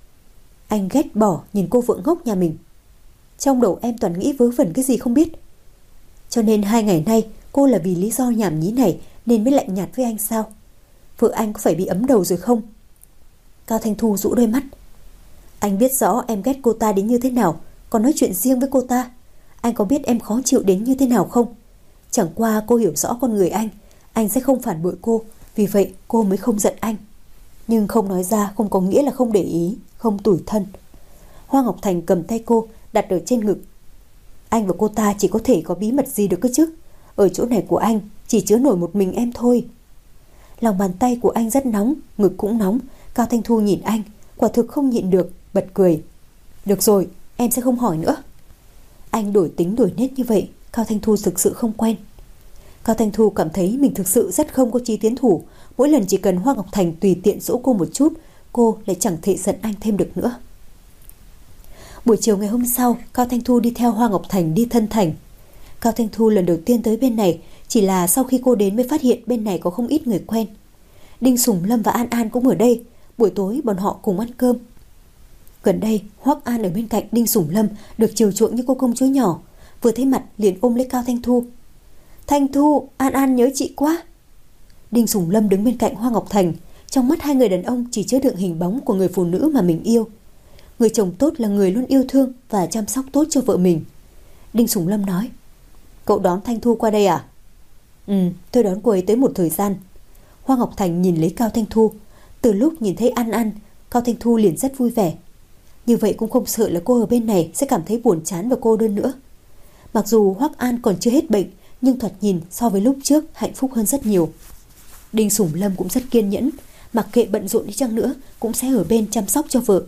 Anh ghét bỏ nhìn cô vợ ngốc nhà mình. Trong đầu em toàn nghĩ vớ vẩn cái gì không biết. Cho nên hai ngày nay cô là vì lý do nhảm nhí này nên mới lạnh nhạt với anh sao? Vợ anh có phải bị ấm đầu rồi không? Cao Thanh Thu rũ đôi mắt. Anh biết rõ em ghét cô ta đến như thế nào, còn nói chuyện riêng với cô ta. Anh có biết em khó chịu đến như thế nào không? Chẳng qua cô hiểu rõ con người anh, anh sẽ không phản bội cô, vì vậy cô mới không giận anh. Nhưng không nói ra không có nghĩa là không để ý, không tủi thân. Hoa Ngọc Thành cầm tay cô đặt ở trên ngực. Anh và cô ta chỉ có thể có bí mật gì được cơ chứ? Ở chỗ này của anh chỉ chứa nổi một mình em thôi. Lòng bàn tay của anh rất nóng, ngực cũng nóng. Cao Thanh Thu nhìn anh, quả thực không nhịn được, bật cười. Được rồi, em sẽ không hỏi nữa. Anh đổi tính đổi nết như vậy, Cao Thanh Thu thực sự không quen. Cao Thanh Thu cảm thấy mình thực sự rất không có chí tiến thủ. Mỗi lần chỉ cần Hoa Ngọc Thành tùy tiện dỗ cô một chút, cô lại chẳng thể giận anh thêm được nữa. Buổi chiều ngày hôm sau, Cao Thanh Thu đi theo Hoa Ngọc Thành đi Thân Thành. Cao Thanh Thu lần đầu tiên tới bên này, chỉ là sau khi cô đến mới phát hiện bên này có không ít người quen. Đinh Sùng Lâm và An An cũng ở đây, buổi tối bọn họ cùng ăn cơm. Gần đây, Hoắc An ở bên cạnh Đinh Sùng Lâm được chiều chuộng như cô công chúa nhỏ, vừa thấy mặt liền ôm lấy Cao Thanh Thu. Thanh Thu, An An nhớ chị quá. Đinh Sùng Lâm đứng bên cạnh Hoa Ngọc Thành, trong mắt hai người đàn ông chỉ chứa đựng hình bóng của người phụ nữ mà mình yêu. Người chồng tốt là người luôn yêu thương và chăm sóc tốt cho vợ mình. Đinh Sùng Lâm nói, cậu đón Thanh Thu qua đây à? Ừ, tôi đón cô ấy tới một thời gian. Hoa Ngọc Thành nhìn lấy Cao Thanh Thu. Từ lúc nhìn thấy An An, Cao Thanh Thu liền rất vui vẻ. Như vậy cũng không sợ là cô ở bên này sẽ cảm thấy buồn chán và cô đơn nữa. Mặc dù Hoắc An còn chưa hết bệnh, nhưng thoạt nhìn so với lúc trước hạnh phúc hơn rất nhiều. Đinh Sùng Lâm cũng rất kiên nhẫn, mặc kệ bận rộn đi chăng nữa cũng sẽ ở bên chăm sóc cho vợ.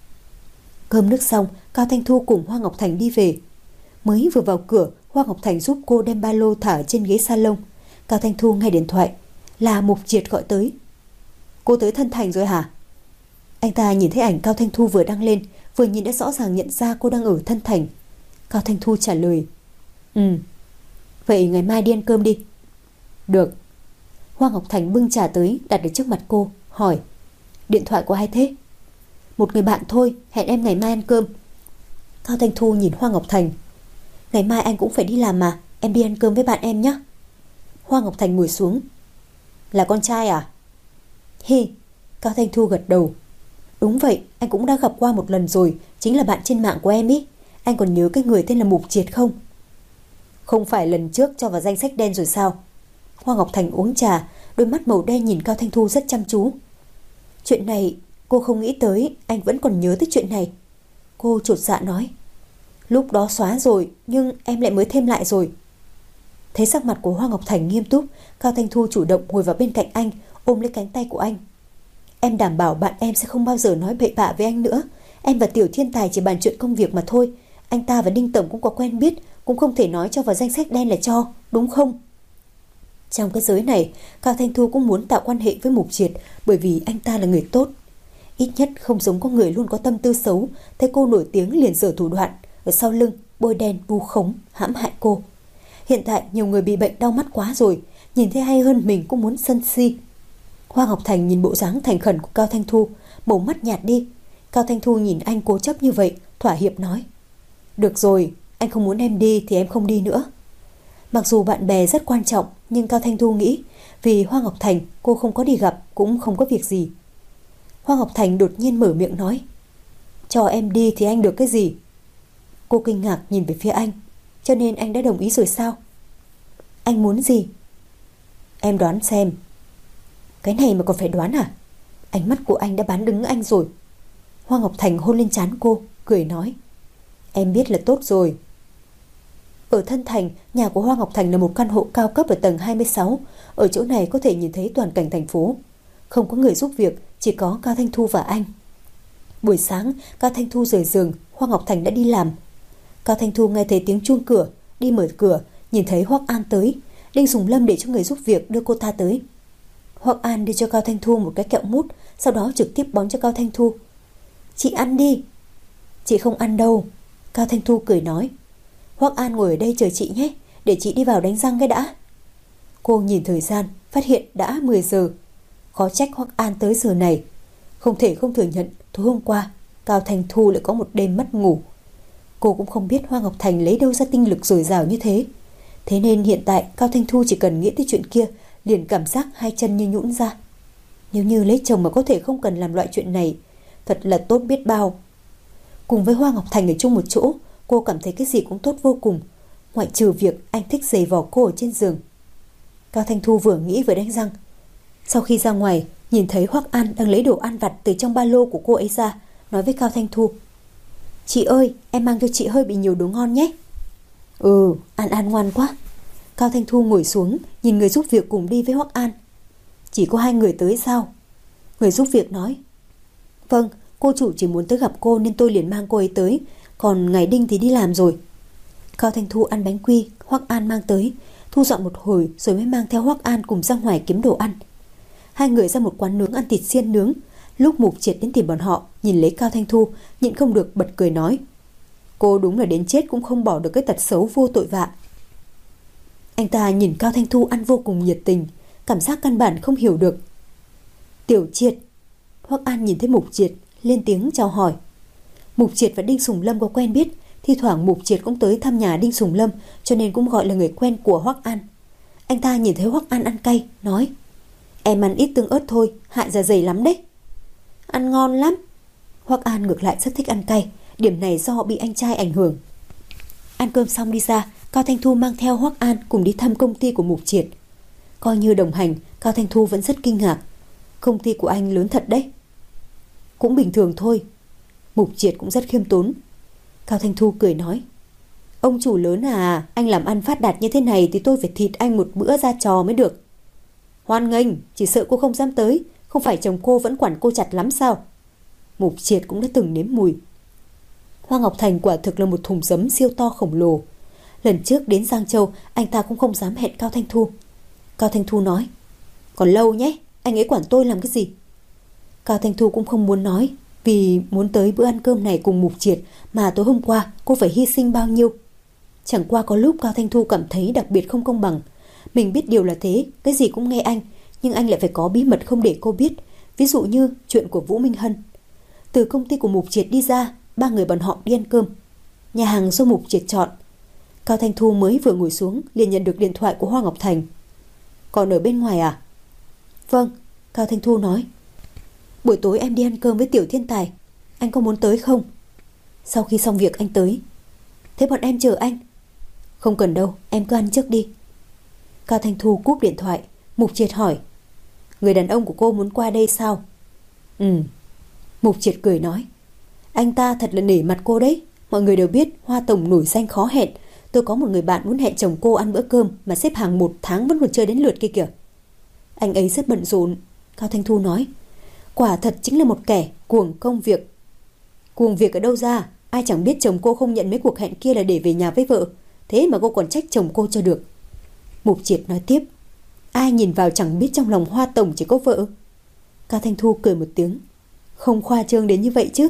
Cơm nước xong, Cao Thanh Thu cùng Hoa Ngọc Thành đi về. Mới vừa vào cửa, Hoa Ngọc Thành giúp cô đem ba lô thả trên ghế salon. Cao Thanh Thu nghe điện thoại, là Mục Triệt gọi tới. Cô tới Thân Thành rồi hả? Anh ta nhìn thấy ảnh Cao Thanh Thu vừa đăng lên, vừa nhìn đã rõ ràng nhận ra cô đang ở Thân Thành. Cao Thanh Thu trả lời, Ừ, vậy ngày mai đi ăn cơm đi. Được. Hoa Ngọc Thành bưng trà tới đặt ở trước mặt cô, hỏi, điện thoại của ai thế? Một người bạn thôi, hẹn em ngày mai ăn cơm. Cao Thanh Thu nhìn Hoa Ngọc Thành, ngày mai anh cũng phải đi làm mà, em đi ăn cơm với bạn em nhé. Hoa Ngọc Thành ngồi xuống, là con trai à? Hi. Cao Thanh Thu gật đầu, đúng vậy, anh cũng đã gặp qua một lần rồi, chính là bạn trên mạng của em ý. Anh còn nhớ cái người tên là Mục Triệt không? Không phải lần trước cho vào danh sách đen rồi sao? Hoa Ngọc Thành uống trà, đôi mắt màu đen nhìn Cao Thanh Thu rất chăm chú. Chuyện này cô không nghĩ tới anh vẫn còn nhớ tới chuyện này. Cô chột dạ nói, lúc đó xóa rồi, nhưng em lại mới thêm lại rồi. Thấy sắc mặt của Hoa Ngọc Thành nghiêm túc, Cao Thanh Thu chủ động ngồi vào bên cạnh anh, ôm lấy cánh tay của anh. Em đảm bảo bạn em sẽ không bao giờ nói bậy bạ với anh nữa. Em và Tiểu Thiên Tài chỉ bàn chuyện công việc mà thôi. Anh ta và Đinh Tổng cũng có quen biết, cũng không thể nói cho vào danh sách đen là cho, đúng không? Trong cái giới này, Cao Thanh Thu cũng muốn tạo quan hệ với Mục Triệt, bởi vì anh ta là người tốt. Ít nhất không giống có người luôn có tâm tư xấu, thấy cô nổi tiếng liền giở thủ đoạn, ở sau lưng bôi đen vu khống, hãm hại cô. Hiện tại nhiều người bị bệnh đau mắt quá rồi, nhìn thấy hay hơn mình cũng muốn sân si. Hoa Ngọc Thành nhìn bộ dáng thành khẩn của Cao Thanh Thu, màu mắt nhạt đi. Cao Thanh Thu nhìn anh cố chấp như vậy, thỏa hiệp nói, được rồi, anh không muốn em đi thì em không đi nữa. Mặc dù bạn bè rất quan trọng, nhưng Cao Thanh Thu nghĩ vì Hoa Ngọc Thành cô không có đi gặp cũng không có việc gì. Hoa Ngọc Thành đột nhiên mở miệng nói, cho em đi thì anh được cái gì? Cô kinh ngạc nhìn về phía anh, cho nên anh đã đồng ý rồi sao? Anh muốn gì? Em đoán xem. Cái này mà còn phải đoán à? Ánh mắt của anh đã bán đứng anh rồi. Hoa Ngọc Thành hôn lên trán cô, cười nói, em biết là tốt rồi. Ở Thân Thành, nhà của Hoa Ngọc Thành là một căn hộ cao cấp ở tầng hai mươi sáu. Ở chỗ này có thể nhìn thấy toàn cảnh thành phố. Không có người giúp việc, chỉ có Cao Thanh Thu và anh. Buổi sáng, Cao Thanh Thu rời giường, Hoa Ngọc Thành đã đi làm. Cao Thanh Thu nghe thấy tiếng chuông cửa, đi mở cửa, nhìn thấy Hoắc An tới. Đinh Sùng Lâm để cho người giúp việc đưa cô ta tới. Hoắc An đưa cho Cao Thanh Thu một cái kẹo mút, sau đó trực tiếp bón cho Cao Thanh Thu. Chị ăn đi. Chị không ăn đâu. Cao Thanh Thu cười nói, Hoắc An ngồi ở đây chờ chị nhé, để chị đi vào đánh răng cái đã. Cô nhìn thời gian, phát hiện đã mười giờ. Khó trách Hoắc An tới giờ này. Không thể không thừa nhận, tối hôm qua Cao Thanh Thu lại có một đêm mất ngủ. Cô cũng không biết Hoa Ngọc Thành lấy đâu ra tinh lực dồi dào như thế. Thế nên hiện tại Cao Thanh Thu chỉ cần nghĩ tới chuyện kia, liền cảm giác hai chân như nhũn ra. Nếu như lấy chồng mà có thể không cần làm loại chuyện này, thật là tốt biết bao. Cùng với Hoa Ngọc Thành ở chung một chỗ, cô cảm thấy cái gì cũng tốt vô cùng, ngoại trừ việc anh thích giày vò cô ở trên giường. Cao Thanh Thu vừa nghĩ vừa đánh răng. Sau khi ra ngoài, nhìn thấy Hoắc An đang lấy đồ ăn vặt từ trong ba lô của cô ấy ra, nói với Cao Thanh Thu, chị ơi, em mang cho chị hơi bị nhiều đồ ngon nhé. Ừ, An An ngoan quá. Cao Thanh Thu ngồi xuống, nhìn người giúp việc cùng đi với Hoắc An. Chỉ có hai người tới sao? Người giúp việc nói, vâng, cô chủ chỉ muốn tới gặp cô nên tôi liền mang cô ấy tới, còn ngày Đinh thì đi làm rồi. Cao Thanh Thu ăn bánh quy Hoắc An mang tới, thu dọn một hồi rồi mới mang theo Hoắc An cùng ra ngoài kiếm đồ ăn. Hai người ra một quán nướng ăn thịt xiên nướng. Lúc Mục Triệt đến tìm bọn họ, nhìn lấy Cao Thanh Thu, nhịn không được bật cười nói, Cô đúng là đến chết cũng không bỏ được cái tật xấu vô tội vạ. Anh ta nhìn Cao Thanh Thu ăn vô cùng nhiệt tình, cảm giác căn bản không hiểu được. Tiểu Triệt. Hoắc An nhìn thấy Mục Triệt, lên tiếng chào hỏi. Mục Triệt và Đinh Sùng Lâm có quen biết, thi thoảng Mục Triệt cũng tới thăm nhà Đinh Sùng Lâm, cho nên cũng gọi là người quen của Hoắc An. Anh ta nhìn thấy Hoắc An ăn cay, nói: Em ăn ít tương ớt thôi, hại dạ dày lắm đấy. Ăn ngon lắm. Hoắc An ngược lại rất thích ăn cay, điểm này do bị anh trai ảnh hưởng. Ăn cơm xong đi ra, Cao Thanh Thu mang theo Hoắc An cùng đi thăm công ty của Mục Triệt. Coi như đồng hành, Cao Thanh Thu vẫn rất kinh ngạc. Công ty của anh lớn thật đấy. Cũng bình thường thôi. Mục Triệt cũng rất khiêm tốn. Cao Thanh Thu cười nói: Ông chủ lớn à, anh làm ăn phát đạt như thế này thì tôi phải thịt anh một bữa ra trò mới được. Hoan nghênh, chỉ sợ cô không dám tới. Không phải chồng cô vẫn quản cô chặt lắm sao? Mục Triệt cũng đã từng nếm mùi. Hoa Ngọc Thành quả thực là một thùng giấm siêu to khổng lồ. Lần trước đến Giang Châu, anh ta cũng không dám hẹn Cao Thanh Thu. Cao Thanh Thu nói: Còn lâu nhé, anh ấy quản tôi làm cái gì? Cao Thanh Thu cũng không muốn nói, vì muốn tới bữa ăn cơm này cùng Mục Triệt mà tối hôm qua cô phải hy sinh bao nhiêu. Chẳng qua có lúc Cao Thanh Thu cảm thấy đặc biệt không công bằng. Mình biết điều là thế, cái gì cũng nghe anh, nhưng anh lại phải có bí mật không để cô biết. Ví dụ như chuyện của Vũ Minh Hân. Từ công ty của Mục Triệt đi ra, ba người bọn họ đi ăn cơm. Nhà hàng do Mục Triệt chọn. Cao Thanh Thu mới vừa ngồi xuống liền nhận được điện thoại của Hoa Ngọc Thành. Còn ở bên ngoài à? Vâng, Cao Thanh Thu nói. Buổi tối em đi ăn cơm với Tiểu Thiên Tài, anh có muốn tới không? Sau khi xong việc anh tới. Thế bọn em chờ anh. Không cần đâu, em cứ ăn trước đi. Cao Thanh Thu cúp điện thoại. Mục Triệt hỏi: Người đàn ông của cô muốn qua đây sao? Ừ. Mục Triệt cười nói: Anh ta thật là nể mặt cô đấy. Mọi người đều biết Hoa Tổng nổi danh khó hẹn. Tôi có một người bạn muốn hẹn chồng cô ăn bữa cơm mà xếp hàng một tháng vẫn còn chưa đến lượt kia kìa. Anh ấy rất bận rộn. Cao Thanh Thu nói: Quả thật chính là một kẻ cuồng công việc. Cuồng việc ở đâu ra? Ai chẳng biết chồng cô không nhận mấy cuộc hẹn kia là để về nhà với vợ. Thế mà cô còn trách chồng cô cho được. Mục Triệt nói tiếp: Ai nhìn vào chẳng biết trong lòng Hoa Tổng chỉ có vợ. Cao Thanh Thu cười một tiếng: Không khoa trương đến như vậy chứ.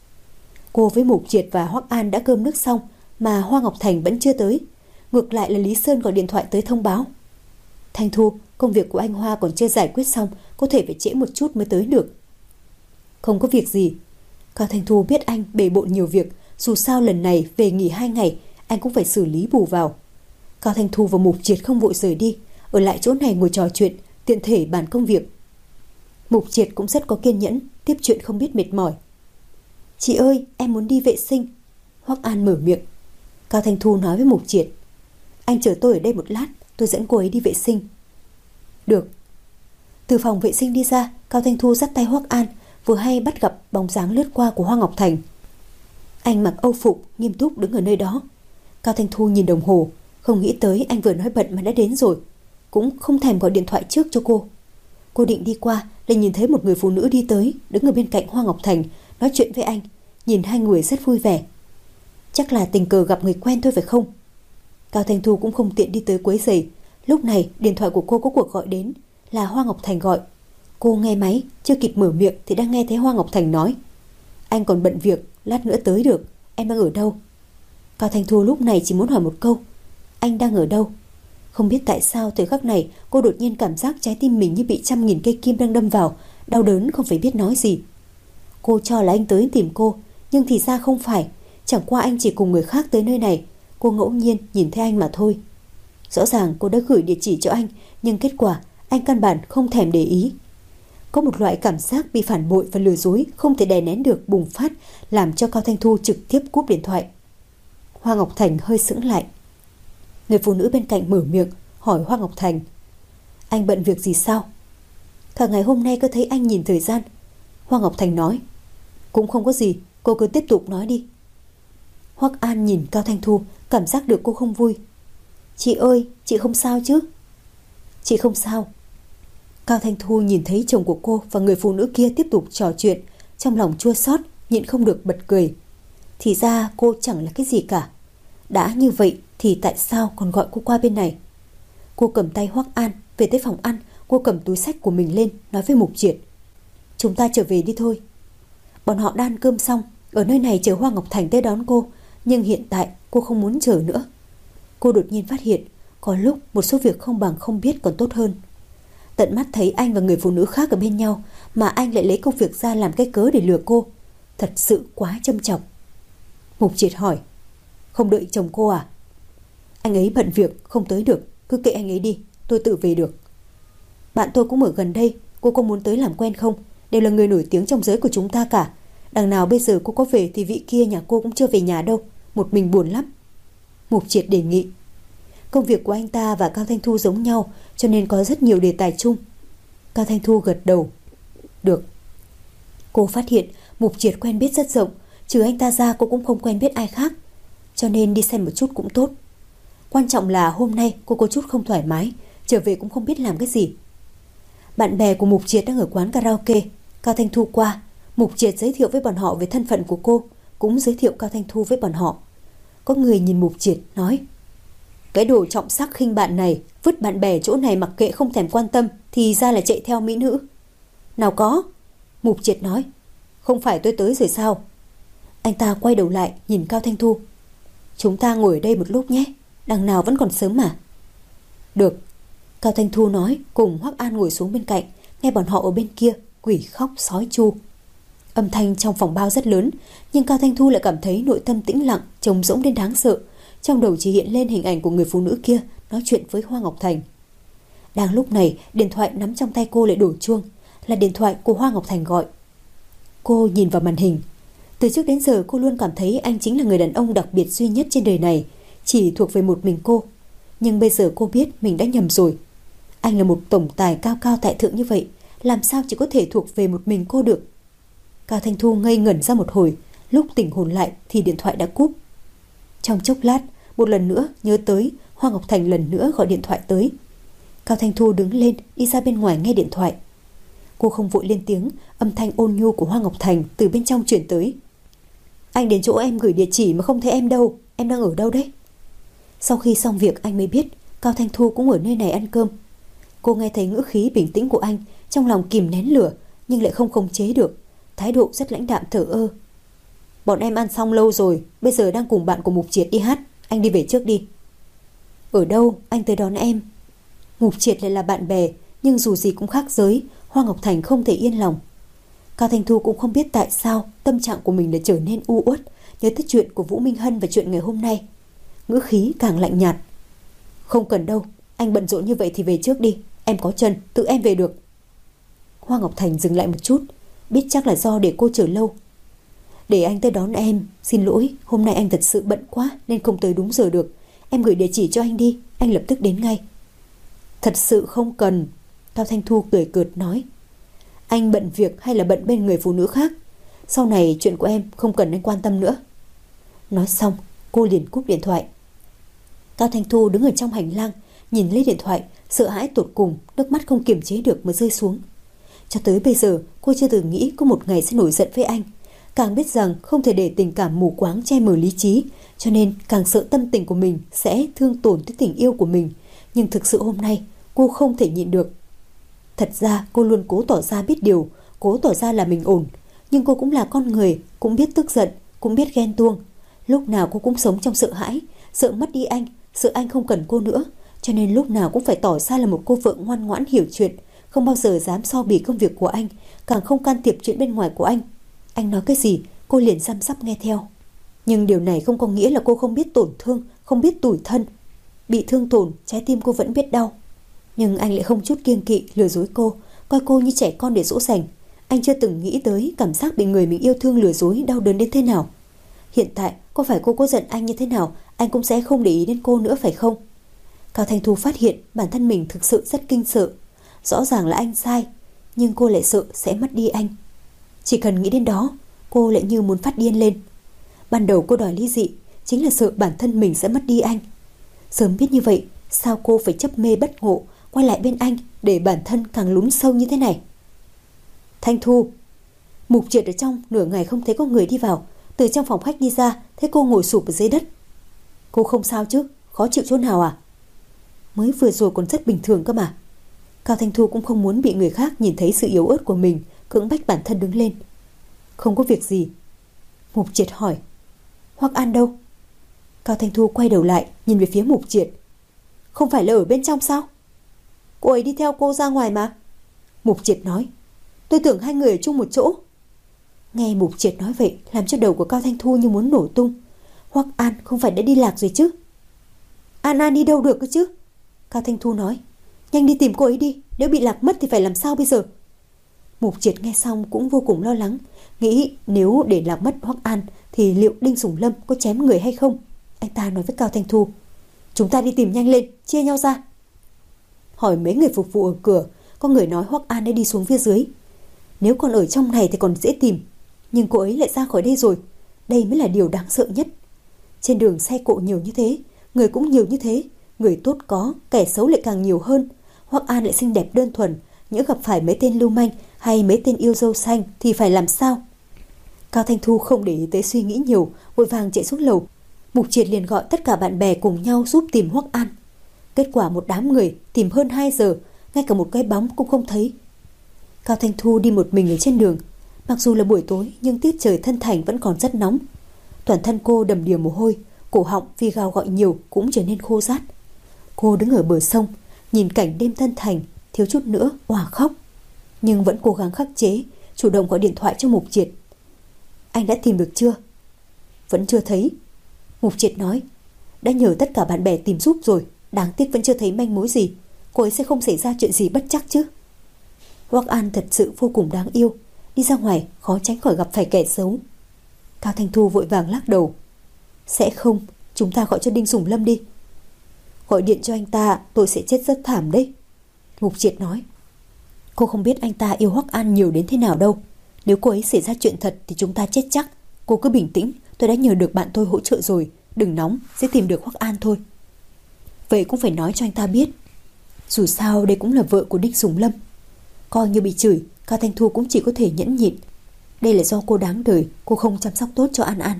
Cô với Mục Triệt và Hoắc An đã cơm nước xong mà Hoa Ngọc Thành vẫn chưa tới. Ngược lại là Lý Sơn gọi điện thoại tới thông báo: Thanh Thu, công việc của anh Hoa còn chưa giải quyết xong, có thể phải trễ một chút mới tới được. Không có việc gì. Cao Thanh Thu biết anh bề bộn nhiều việc, dù sao lần này về nghỉ hai ngày, anh cũng phải xử lý bù vào. Cao Thanh Thu và Mục Triệt không vội rời đi, ở lại chỗ này ngồi trò chuyện, tiện thể bàn công việc. Mục Triệt cũng rất có kiên nhẫn, tiếp chuyện không biết mệt mỏi. Chị ơi, em muốn đi vệ sinh. Hoắc An mở miệng. Cao Thanh Thu nói với Mục Triệt: Anh chờ tôi ở đây một lát, tôi dẫn cô ấy đi vệ sinh. Được. Từ phòng vệ sinh đi ra, Cao Thanh Thu dắt tay Hoắc An, vừa hay bắt gặp bóng dáng lướt qua của Hoa Ngọc Thành. Anh mặc âu phục, nghiêm túc đứng ở nơi đó. Cao Thanh Thu nhìn đồng hồ, không nghĩ tới anh vừa nói bận mà đã đến rồi, cũng không thèm gọi điện thoại trước cho cô. Cô định đi qua, lại nhìn thấy một người phụ nữ đi tới, đứng ở bên cạnh Hoa Ngọc Thành, nói chuyện với anh, nhìn hai người rất vui vẻ. Chắc là tình cờ gặp người quen thôi phải không? Cao Thanh Thu cũng không tiện đi tới quấy rầy. Lúc này điện thoại của cô có cuộc gọi đến, là Hoa Ngọc Thành gọi. Cô nghe máy, chưa kịp mở miệng thì đang nghe thấy Hoa Ngọc Thành nói: Anh còn bận việc, lát nữa tới được, em đang ở đâu? Cao Thanh Thu lúc này chỉ muốn hỏi một câu: Anh đang ở đâu? Không biết tại sao thời khắc này cô đột nhiên cảm giác trái tim mình như bị trăm nghìn cây kim đang đâm vào, đau đớn không phải biết nói gì. Cô cho là anh tới tìm cô, nhưng thì ra không phải. Chẳng qua anh chỉ cùng người khác tới nơi này, cô ngẫu nhiên nhìn thấy anh mà thôi. Rõ ràng cô đã gửi địa chỉ cho anh, nhưng kết quả anh căn bản không thèm để ý. Có một loại cảm giác bị phản bội và lừa dối không thể đè nén được bùng phát, làm cho Cao Thanh Thu trực tiếp cúp điện thoại. Hoa Ngọc Thành hơi sững lại. Người phụ nữ bên cạnh mở miệng hỏi Hoa Ngọc Thành: Anh bận việc gì sao? Cả ngày hôm nay cứ thấy anh nhìn thời gian. Hoa Ngọc Thành nói: Cũng không có gì, cô cứ tiếp tục nói đi. Hoắc An nhìn Cao Thanh Thu, cảm giác được cô không vui. Chị ơi, chị không sao chứ? Chị không sao. Cao Thanh Thu nhìn thấy chồng của cô và người phụ nữ kia tiếp tục trò chuyện, trong lòng chua xót, nhịn không được bật cười. Thì ra cô chẳng là cái gì cả. Đã như vậy thì tại sao còn gọi cô qua bên này? Cô cầm tay Hoắc An về tới phòng ăn. Cô cầm túi xách của mình lên, nói với Mục Triệt: Chúng ta trở về đi thôi. Bọn họ đã ăn cơm xong, ở nơi này chờ Hoa Ngọc Thành tới đón cô. Nhưng hiện tại cô không muốn chờ nữa. Cô đột nhiên phát hiện có lúc một số việc không bằng không biết còn tốt hơn. Tận mắt thấy anh và người phụ nữ khác ở bên nhau mà anh lại lấy công việc ra làm cái cớ để lừa cô, thật sự quá châm chọc. Mục Triệt hỏi: Không đợi chồng cô à? Anh ấy bận việc không tới được, cứ kệ anh ấy đi, tôi tự về được. Bạn tôi cũng ở gần đây, cô có muốn tới làm quen không? Đều là người nổi tiếng trong giới của chúng ta cả. Đằng nào bây giờ cô có về thì vị kia nhà cô cũng chưa về nhà đâu, một mình buồn lắm. Mục Triệt đề nghị. Công việc của anh ta và Cao Thanh Thu giống nhau, cho nên có rất nhiều đề tài chung. Cao Thanh Thu gật đầu. Được. Cô phát hiện Mục Triệt quen biết rất rộng, trừ anh ta ra cô cũng không quen biết ai khác, cho nên đi xem một chút cũng tốt. Quan trọng là hôm nay cô có chút không thoải mái, trở về cũng không biết làm cái gì. Bạn bè của Mục Triệt đang ở quán karaoke. Cao Thanh Thu qua, Mục Triệt giới thiệu với bọn họ về thân phận của cô, cũng giới thiệu Cao Thanh Thu với bọn họ. Có người nhìn Mục Triệt nói: Cái đồ trọng sắc khinh bạn này, vứt bạn bè chỗ này mặc kệ không thèm quan tâm, thì ra là chạy theo mỹ nữ. Nào có. Mục Triệt nói: Không phải tôi tới rồi sao? Anh ta quay đầu lại nhìn Cao Thanh Thu. Chúng ta ngồi ở đây một lúc nhé, đằng nào vẫn còn sớm mà. Được. Cao Thanh Thu nói, cùng Hoắc An ngồi xuống bên cạnh, nghe bọn họ ở bên kia quỷ khóc sói chu. Âm thanh trong phòng bao rất lớn, nhưng Cao Thanh Thu lại cảm thấy nội tâm tĩnh lặng, trống rỗng đến đáng sợ. Trong đầu chỉ hiện lên hình ảnh của người phụ nữ kia nói chuyện với Hoa Ngọc Thành. Đang lúc này, điện thoại nắm trong tay cô lại đổ chuông, là điện thoại của Hoa Ngọc Thành gọi. Cô nhìn vào màn hình. Từ trước đến giờ cô luôn cảm thấy anh chính là người đàn ông đặc biệt duy nhất trên đời này, chỉ thuộc về một mình cô. Nhưng bây giờ cô biết mình đã nhầm rồi. Anh là một tổng tài cao cao tại thượng như vậy, làm sao chỉ có thể thuộc về một mình cô được? Cao Thanh Thu ngây ngẩn ra một hồi, lúc tỉnh hồn lại thì điện thoại đã cúp. Trong chốc lát, một lần nữa nhớ tới Hoa Ngọc Thành lần nữa gọi điện thoại tới. Cao Thanh Thu đứng lên đi ra bên ngoài nghe điện thoại. Cô không vội lên tiếng, âm thanh ôn nhu của Hoa Ngọc Thành từ bên trong truyền tới. Anh đến chỗ em gửi địa chỉ mà không thấy em đâu, em đang ở đâu đấy? Sau khi xong việc anh mới biết Cao Thanh Thu cũng ở nơi này ăn cơm. Cô nghe thấy ngữ khí bình tĩnh của anh, trong lòng kìm nén lửa nhưng lại không khống chế được, thái độ rất lãnh đạm thờ ơ. Bọn em ăn xong lâu rồi, bây giờ đang cùng bạn của Mục Triệt đi hát, anh đi về trước đi. Ở đâu, anh tới đón em. Mục Triệt lại là bạn bè, nhưng dù gì cũng khác giới, Hoa Ngọc Thành không thể yên lòng. Cao Thanh Thu cũng không biết tại sao tâm trạng của mình đã trở nên u uất, nhớ tới chuyện của Vũ Minh Hân và chuyện ngày hôm nay. Ngữ khí càng lạnh nhạt. Không cần đâu, anh bận rộn như vậy thì về trước đi, em có chân, tự em về được. Hoa Ngọc Thành dừng lại một chút, biết chắc là do để cô chờ lâu. Để anh tới đón em, xin lỗi, hôm nay anh thật sự bận quá nên không tới đúng giờ được. Em gửi địa chỉ cho anh đi, anh lập tức đến ngay. Thật sự không cần. Cao Thanh Thu cười cợt nói. Anh bận việc hay là bận bên người phụ nữ khác? Sau này chuyện của em không cần anh quan tâm nữa. Nói xong, cô liền cúp điện thoại. Cao Thanh Thu đứng ở trong hành lang, nhìn lấy điện thoại, sợ hãi tột cùng, nước mắt không kiềm chế được mà rơi xuống. Cho tới bây giờ, cô chưa từng nghĩ có một ngày sẽ nổi giận với anh. Càng biết rằng không thể để tình cảm mù quáng che mờ lý trí, cho nên càng sợ tâm tình của mình sẽ thương tổn tới tình yêu của mình. Nhưng thực sự hôm nay, cô không thể nhịn được. Thật ra cô luôn cố tỏ ra biết điều, cố tỏ ra là mình ổn. Nhưng cô cũng là con người, cũng biết tức giận, cũng biết ghen tuông. Lúc nào cô cũng sống trong sợ hãi, sợ mất đi anh, sợ anh không cần cô nữa. Cho nên lúc nào cũng phải tỏ ra là một cô vợ ngoan ngoãn hiểu chuyện, không bao giờ dám so bì công việc của anh, càng không can thiệp chuyện bên ngoài của anh. Anh nói cái gì, cô liền răm rắp nghe theo. Nhưng điều này không có nghĩa là cô không biết tổn thương, không biết tủi thân. Bị thương tổn, trái tim cô vẫn biết đau. Nhưng anh lại không chút kiêng kỵ lừa dối cô, coi cô như trẻ con để dỗ dành. Anh chưa từng nghĩ tới cảm giác bị người mình yêu thương lừa dối đau đớn đến thế nào. Hiện tại, có phải cô có giận anh như thế nào, anh cũng sẽ không để ý đến cô nữa phải không? Cao Thanh Thu phát hiện bản thân mình thực sự rất kinh sợ. Rõ ràng là anh sai, nhưng cô lại sợ sẽ mất đi anh. Chỉ cần nghĩ đến đó, cô lại như muốn phát điên lên. Ban đầu cô đòi ly dị chính là sợ bản thân mình sẽ mất đi anh. Sớm biết như vậy, sao cô phải chấp mê bất ngộ quay lại bên anh để bản thân càng lún sâu như thế này? Thanh Thu. Mục Triệt ở trong nửa ngày không thấy có người đi vào, từ trong phòng khách đi ra thấy cô ngồi sụp ở dưới đất. Cô không sao chứ? Khó chịu chỗ nào à? Mới vừa rồi còn rất bình thường cơ mà. Cao Thanh Thu cũng không muốn bị người khác nhìn thấy sự yếu ớt của mình, cưỡng bách bản thân đứng lên. Không có việc gì. Mục Triệt hỏi. Hoắc An đâu? Cao Thanh Thu quay đầu lại nhìn về phía Mục Triệt. Không phải là ở bên trong sao? Cô ấy đi theo cô ra ngoài mà. Mục Triệt nói. Tôi tưởng hai người ở chung một chỗ. Nghe Mục Triệt nói vậy làm cho đầu của Cao Thanh Thu như muốn nổ tung. Hoắc An không phải đã đi lạc rồi chứ? An An đi đâu được cơ chứ? Cao Thanh Thu nói. Nhanh đi tìm cô ấy đi, nếu bị lạc mất thì phải làm sao bây giờ? Mục Triệt nghe xong cũng vô cùng lo lắng, nghĩ nếu để lạc mất Hoắc An thì liệu Đinh Sủng Lâm có chém người hay không? Anh ta nói với Cao Thanh Thu. Chúng ta đi tìm nhanh lên, chia nhau ra. Hỏi mấy người phục vụ ở cửa, có người nói Hoắc An đã đi xuống phía dưới. Nếu còn ở trong này thì còn dễ tìm, nhưng cô ấy lại ra khỏi đây rồi. Đây mới là điều đáng sợ nhất. Trên đường xe cộ nhiều như thế, người cũng nhiều như thế, người tốt có, kẻ xấu lại càng nhiều hơn. Hoắc An lại xinh đẹp đơn thuần, nhỡ gặp phải mấy tên lưu manh hay mấy tên yêu dâu xanh thì phải làm sao? Cao Thanh Thu không để ý tới suy nghĩ nhiều, vội vàng chạy xuống lầu. Mục Triệt liền gọi tất cả bạn bè cùng nhau giúp tìm Hoắc An. Kết quả một đám người tìm hơn hai giờ, ngay cả một cái bóng cũng không thấy. Cao Thanh Thu đi một mình ở trên đường. Mặc dù là buổi tối nhưng tiết trời Thân Thành vẫn còn rất nóng. Toàn thân cô đầm đìa mồ hôi, cổ họng vì gào gọi nhiều cũng trở nên khô rát. Cô đứng ở bờ sông, nhìn cảnh đêm Thân Thành, thiếu chút nữa òa khóc, nhưng vẫn cố gắng khắc chế, chủ động gọi điện thoại cho Mục Triệt. Anh đã tìm được chưa? Vẫn chưa thấy. Mục Triệt nói. Đã nhờ tất cả bạn bè tìm giúp rồi, đáng tiếc vẫn chưa thấy manh mối gì. Cô ấy sẽ không xảy ra chuyện gì bất trắc chứ? Hoắc An thật sự vô cùng đáng yêu, đi ra ngoài khó tránh khỏi gặp phải kẻ xấu. Cao Thanh Thu vội vàng lắc đầu. Sẽ không, chúng ta gọi cho Đinh Sủng Lâm đi. Gọi điện cho anh ta tôi sẽ chết rất thảm đấy. Mục Triệt nói. Cô không biết anh ta yêu Hoắc An nhiều đến thế nào đâu. Nếu cô ấy xảy ra chuyện thật thì chúng ta chết chắc. Cô cứ bình tĩnh, tôi đã nhờ được bạn tôi hỗ trợ rồi. Đừng nóng, sẽ tìm được Hoắc An thôi. Vậy cũng phải nói cho anh ta biết. Dù sao đây cũng là vợ của Đinh Sủng Lâm. Coi như bị chửi, Cao Thanh Thu cũng chỉ có thể nhẫn nhịn. Đây là do cô đáng đời, cô không chăm sóc tốt cho An An.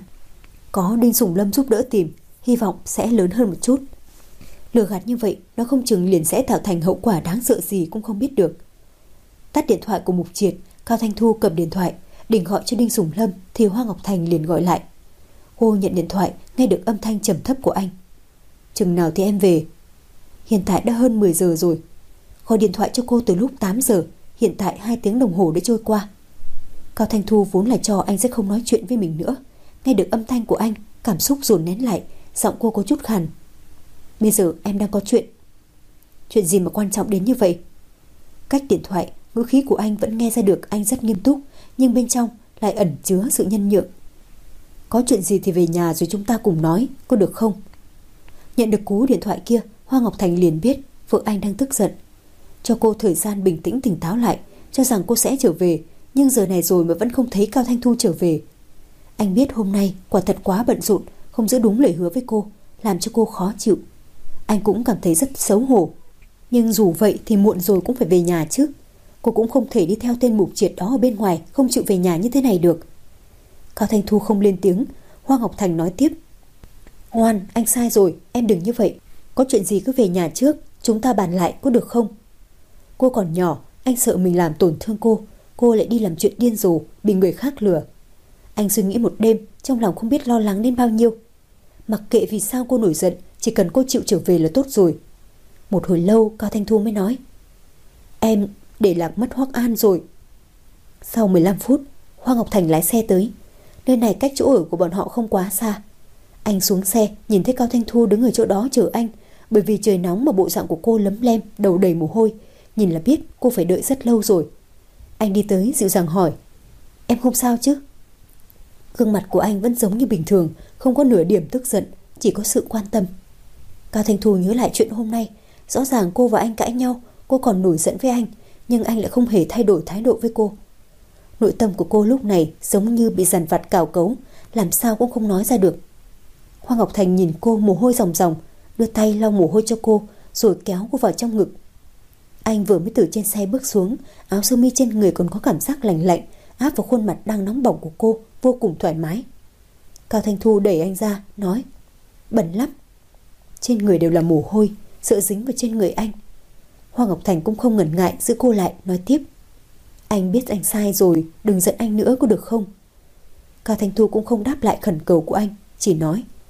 Có Đinh Sủng Lâm giúp đỡ tìm, hy vọng sẽ lớn hơn một chút. Lừa gạt như vậy, nó không chừng liền sẽ tạo thành hậu quả đáng sợ gì cũng không biết được. Tắt điện thoại của Mục Triệt, Cao Thanh Thu cầm điện thoại, định gọi cho Đinh Sủng Lâm thì Hoa Ngọc Thành liền gọi lại. Cô nhận điện thoại, nghe được âm thanh trầm thấp của anh. Chừng nào thì em về? Hiện tại đã hơn mười giờ rồi. Gọi điện thoại cho cô từ lúc tám giờ, hiện tại hai tiếng đồng hồ đã trôi qua. Cao Thanh Thu vốn là cho anh sẽ không nói chuyện với mình nữa. Nghe được âm thanh của anh, cảm xúc dồn nén lại, giọng cô có chút khàn. Bây giờ em đang có chuyện. Chuyện gì mà quan trọng đến như vậy? Cách điện thoại, ngữ khí của anh vẫn nghe ra được anh rất nghiêm túc, nhưng bên trong lại ẩn chứa sự nhân nhượng. Có chuyện gì thì về nhà rồi chúng ta cùng nói, có được không? Nhận được cú điện thoại kia, Hoa Ngọc Thành liền biết vợ anh đang tức giận. Cho cô thời gian bình tĩnh tỉnh táo lại, cho rằng cô sẽ trở về, nhưng giờ này rồi mà vẫn không thấy Cao Thanh Thu trở về. Anh biết hôm nay quả thật quá bận rộn, không giữ đúng lời hứa với cô, làm cho cô khó chịu. Anh cũng cảm thấy rất xấu hổ. Nhưng dù vậy thì muộn rồi cũng phải về nhà chứ. Cô cũng không thể đi theo tên Mục Triệt đó ở bên ngoài, không chịu về nhà như thế này được. Cao Thanh Thu không lên tiếng. Hoa Ngọc Thành nói tiếp. Ngoan, anh sai rồi, em đừng như vậy. Có chuyện gì cứ về nhà trước, chúng ta bàn lại có được không? Cô còn nhỏ, anh sợ mình làm tổn thương cô, cô lại đi làm chuyện điên rồ, bị người khác lừa. Anh suy nghĩ một đêm, trong lòng không biết lo lắng đến bao nhiêu. Mặc kệ vì sao cô nổi giận, chỉ cần cô chịu trở về là tốt rồi. Một hồi lâu Cao Thanh Thu mới nói. Em để lạc mất Hoắc An rồi. Sau mười lăm phút, Hoa Ngọc Thành lái xe tới. Nơi này cách chỗ ở của bọn họ không quá xa. Anh xuống xe, nhìn thấy Cao Thanh Thu đứng ở chỗ đó chờ anh. Bởi vì trời nóng mà bộ dạng của cô lấm lem, đầu đầy mồ hôi, nhìn là biết cô phải đợi rất lâu rồi. Anh đi tới dịu dàng hỏi. Em không sao chứ? Gương mặt của anh vẫn giống như bình thường, không có nửa điểm tức giận, chỉ có sự quan tâm. Cao Thanh Thu nhớ lại chuyện hôm nay. Rõ ràng cô và anh cãi nhau, cô còn nổi giận với anh, nhưng anh lại không hề thay đổi thái độ với cô. Nội tâm của cô lúc này giống như bị dằn vặt cào cấu, làm sao cũng không nói ra được. Hoa Ngọc Thành nhìn cô mồ hôi ròng ròng, đưa tay lau mồ hôi cho cô, rồi kéo cô vào trong ngực. Anh vừa mới từ trên xe bước xuống, áo sơ mi trên người còn có cảm giác lạnh lạnh áp vào khuôn mặt đang nóng bỏng của cô, vô cùng thoải mái. Cao Thanh Thu đẩy anh ra, nói. Bẩn lắm. Trên người đều là mồ hôi, sợ dính vào trên người anh. Hoa Ngọc Thành cũng không ngần ngại giữ cô lại, nói tiếp. Anh biết anh sai rồi, đừng giận anh nữa có được không? Cao Thanh Thu cũng không đáp lại khẩn cầu của anh, chỉ nói.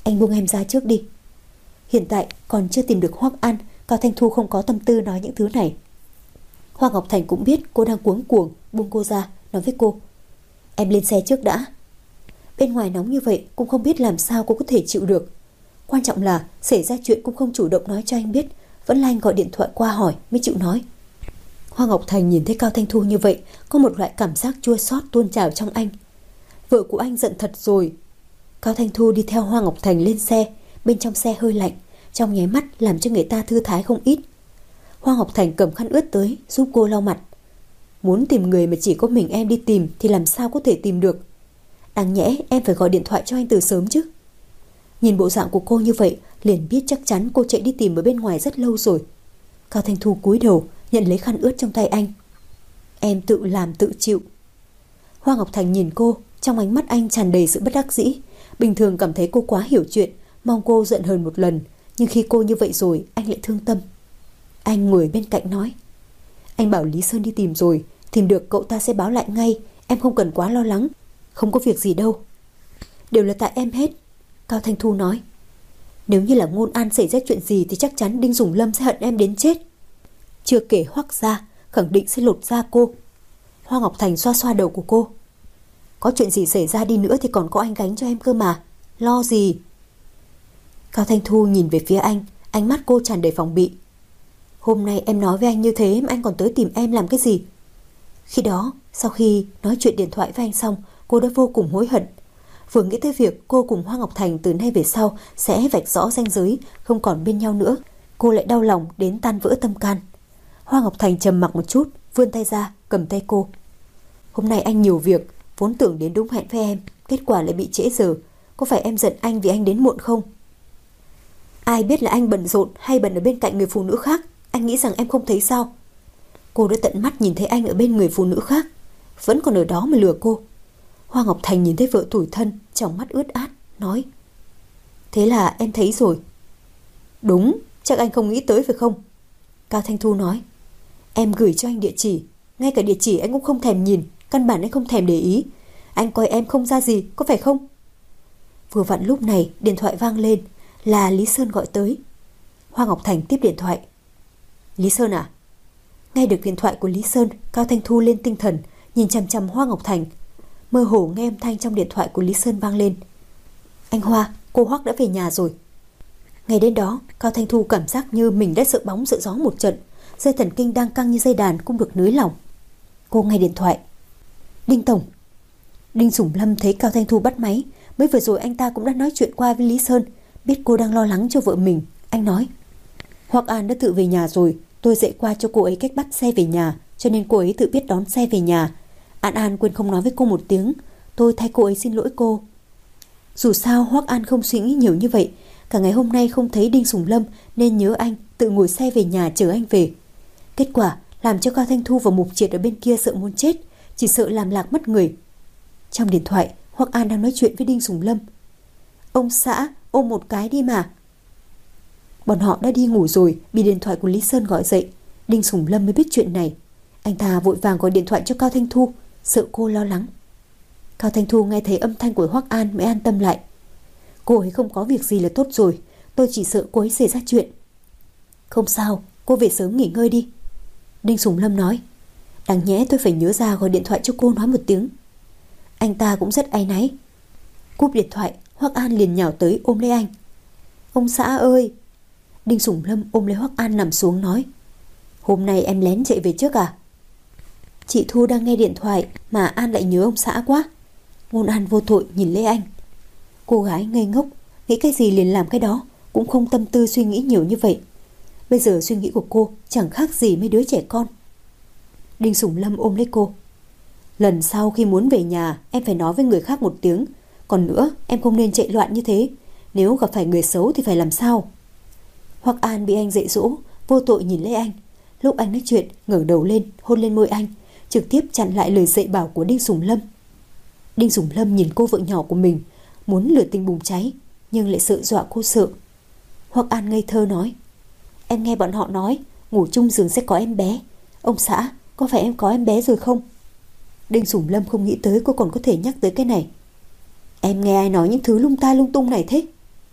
Anh buông em ra trước đi. Hiện tại còn chưa tìm được Hoắc An, Cao Thanh Thu không có tâm tư nói những thứ này. Hoa Ngọc Thành cũng biết cô đang cuống cuồng, buông cô ra, nói với cô: Em lên xe trước đã. Bên ngoài nóng như vậy cũng không biết làm sao cô có thể chịu được. Quan trọng là xảy ra chuyện cũng không chủ động nói cho anh biết, vẫn là anh gọi điện thoại qua hỏi mới chịu nói. Hoa Ngọc Thành nhìn thấy Cao Thanh Thu như vậy, có một loại cảm giác chua xót tuôn trào trong anh. Vợ của anh giận thật rồi. Cao Thanh Thu đi theo Hoa Ngọc Thành lên xe. Bên trong xe hơi lạnh, trong nháy mắt làm cho người ta thư thái không ít. Hoa Ngọc Thành cầm khăn ướt tới giúp cô lau mặt. Muốn tìm người mà chỉ có mình em đi tìm thì làm sao có thể tìm được. Đáng nhẽ em phải gọi điện thoại cho anh từ sớm chứ. Nhìn bộ dạng của cô như vậy, liền biết chắc chắn cô chạy đi tìm ở bên ngoài rất lâu rồi. Cao Thanh Thu cúi đầu nhận lấy khăn ướt trong tay anh. Em tự làm tự chịu. Hoa Ngọc Thành nhìn cô, trong ánh mắt anh tràn đầy sự bất đắc dĩ. Bình thường cảm thấy cô quá hiểu chuyện, mong cô giận hờn một lần, nhưng khi cô như vậy rồi anh lại thương tâm. Anh ngồi bên cạnh nói: Anh bảo Lý Sơn đi tìm rồi, tìm được cậu ta sẽ báo lại ngay, em không cần quá lo lắng, không có việc gì đâu. Đều là tại em hết. Cao Thanh Thu nói: Nếu như là Ngôn An xảy ra chuyện gì thì chắc chắn Đinh Sủng Lâm sẽ hận em đến chết. Chưa kể Hoắc gia khẳng định sẽ lột da cô. Hoa Ngọc Thành xoa xoa đầu của cô. Có chuyện gì xảy ra đi nữa thì còn có anh gánh cho em cơ mà, lo gì. Cao Thanh Thu nhìn về phía anh, ánh mắt cô tràn đầy phòng bị. Hôm nay em nói với anh như thế mà anh còn tới tìm em làm cái gì? Khi đó, sau khi nói chuyện điện thoại với anh xong, cô đã vô cùng hối hận. Vừa nghĩ tới việc cô cùng Hoa Ngọc Thành từ nay về sau sẽ vạch rõ ranh giới, không còn bên nhau nữa, cô lại đau lòng đến tan vỡ tâm can. Hoa Ngọc Thành trầm mặc một chút, vươn tay ra cầm tay cô. Hôm nay anh nhiều việc, vốn tưởng đến đúng hẹn với em, kết quả lại bị trễ giờ. Có phải em giận anh vì anh đến muộn không? Ai biết là anh bận rộn hay bận ở bên cạnh người phụ nữ khác? Anh nghĩ rằng em không thấy sao? Cô đã tận mắt nhìn thấy anh ở bên người phụ nữ khác, vẫn còn ở đó mà lừa cô. Hoa Ngọc Thành nhìn thấy vợ tủi thân, trong mắt ướt át, nói: Thế là em thấy rồi. Đúng, chắc anh không nghĩ tới phải không? Cao Thanh Thu nói: Em gửi cho anh địa chỉ, ngay cả địa chỉ anh cũng không thèm nhìn, căn bản anh không thèm để ý. Anh coi em không ra gì, có phải không? Vừa vặn lúc này điện thoại vang lên, là Lý Sơn gọi tới. Hoa Ngọc Thành tiếp điện thoại. Lý Sơn à? Nghe được điện thoại của Lý Sơn, Cao Thanh Thu lên tinh thần, nhìn chằm chằm Hoa Ngọc Thành. Mơ hồ nghe âm thanh trong điện thoại của Lý Sơn vang lên: Anh Hoa, cô Hoắc đã về nhà rồi. Ngày đến đó, Cao Thanh Thu cảm giác như mình đã sợ bóng sợ gió một trận, dây thần kinh đang căng như dây đàn cũng được nới lỏng. Cô nghe điện thoại. Đinh Tổng. Đinh Sủng Lâm thấy Cao Thanh Thu bắt máy, mới vừa rồi anh ta cũng đã nói chuyện qua với Lý Sơn, biết cô đang lo lắng cho vợ mình. Anh nói: Hoắc An đã tự về nhà rồi, tôi dạy qua cho cô ấy cách bắt xe về nhà, cho nên cô ấy tự biết đón xe về nhà. An An quên không nói với cô một tiếng, tôi thay cô ấy xin lỗi cô. Dù sao Hoắc An không suy nghĩ nhiều như vậy, cả ngày hôm nay không thấy Đinh Sủng Lâm nên nhớ anh, tự ngồi xe về nhà chờ anh về. Kết quả làm cho Cao Thanh Thu và Mục Triệt ở bên kia sợ muốn chết, chỉ sợ làm lạc mất người. Trong điện thoại, Hoắc An đang nói chuyện với Đinh Sủng Lâm. Ông xã, ôm một cái đi mà. Bọn họ đã đi ngủ rồi, bị điện thoại của Lý Sơn gọi dậy. Đinh Sủng Lâm mới biết chuyện này. Anh ta vội vàng gọi điện thoại cho Cao Thanh Thu, sợ cô lo lắng. Cao Thanh Thu nghe thấy âm thanh của Hoắc An mới an tâm lại. Cô ấy không có việc gì là tốt rồi, tôi chỉ sợ cô ấy xảy ra chuyện. Không sao, cô về sớm nghỉ ngơi đi. Đinh Sủng Lâm nói. Đáng nhẽ tôi phải nhớ ra gọi điện thoại cho cô nói một tiếng. Anh ta cũng rất áy náy. Cúp điện thoại, Hoắc An liền nhào tới ôm lấy anh. Ông xã ơi! Đinh Sủng Lâm ôm lấy Hoắc An nằm xuống nói. Hôm nay em lén chạy về trước à? Chị Thu đang nghe điện thoại mà An lại nhớ ông xã quá. Ngôn An vô tội nhìn lấy anh. Cô gái ngây ngốc, nghĩ cái gì liền làm cái đó, cũng không tâm tư suy nghĩ nhiều như vậy. Bây giờ suy nghĩ của cô chẳng khác gì mấy đứa trẻ con. Đinh Sủng Lâm ôm lấy cô. Lần sau khi muốn về nhà em phải nói với người khác một tiếng. Còn nữa em không nên chạy loạn như thế. Nếu gặp phải người xấu thì phải làm sao? Hoắc An bị anh dạy dỗ, vô tội nhìn lấy anh. Lúc anh nói chuyện ngẩng đầu lên, hôn lên môi anh, trực tiếp chặn lại lời dạy bảo của Đinh Sủng Lâm. Đinh Sủng Lâm nhìn cô vợ nhỏ của mình, muốn lửa tình bùng cháy, nhưng lại sợ dọa cô sợ. Hoắc An ngây thơ nói. Em nghe bọn họ nói ngủ chung giường sẽ có em bé. Ông xã, có phải em có em bé rồi không? Đinh Sủng Lâm không nghĩ tới cô còn có thể nhắc tới cái này. Em nghe ai nói những thứ lung ta lung tung này thế?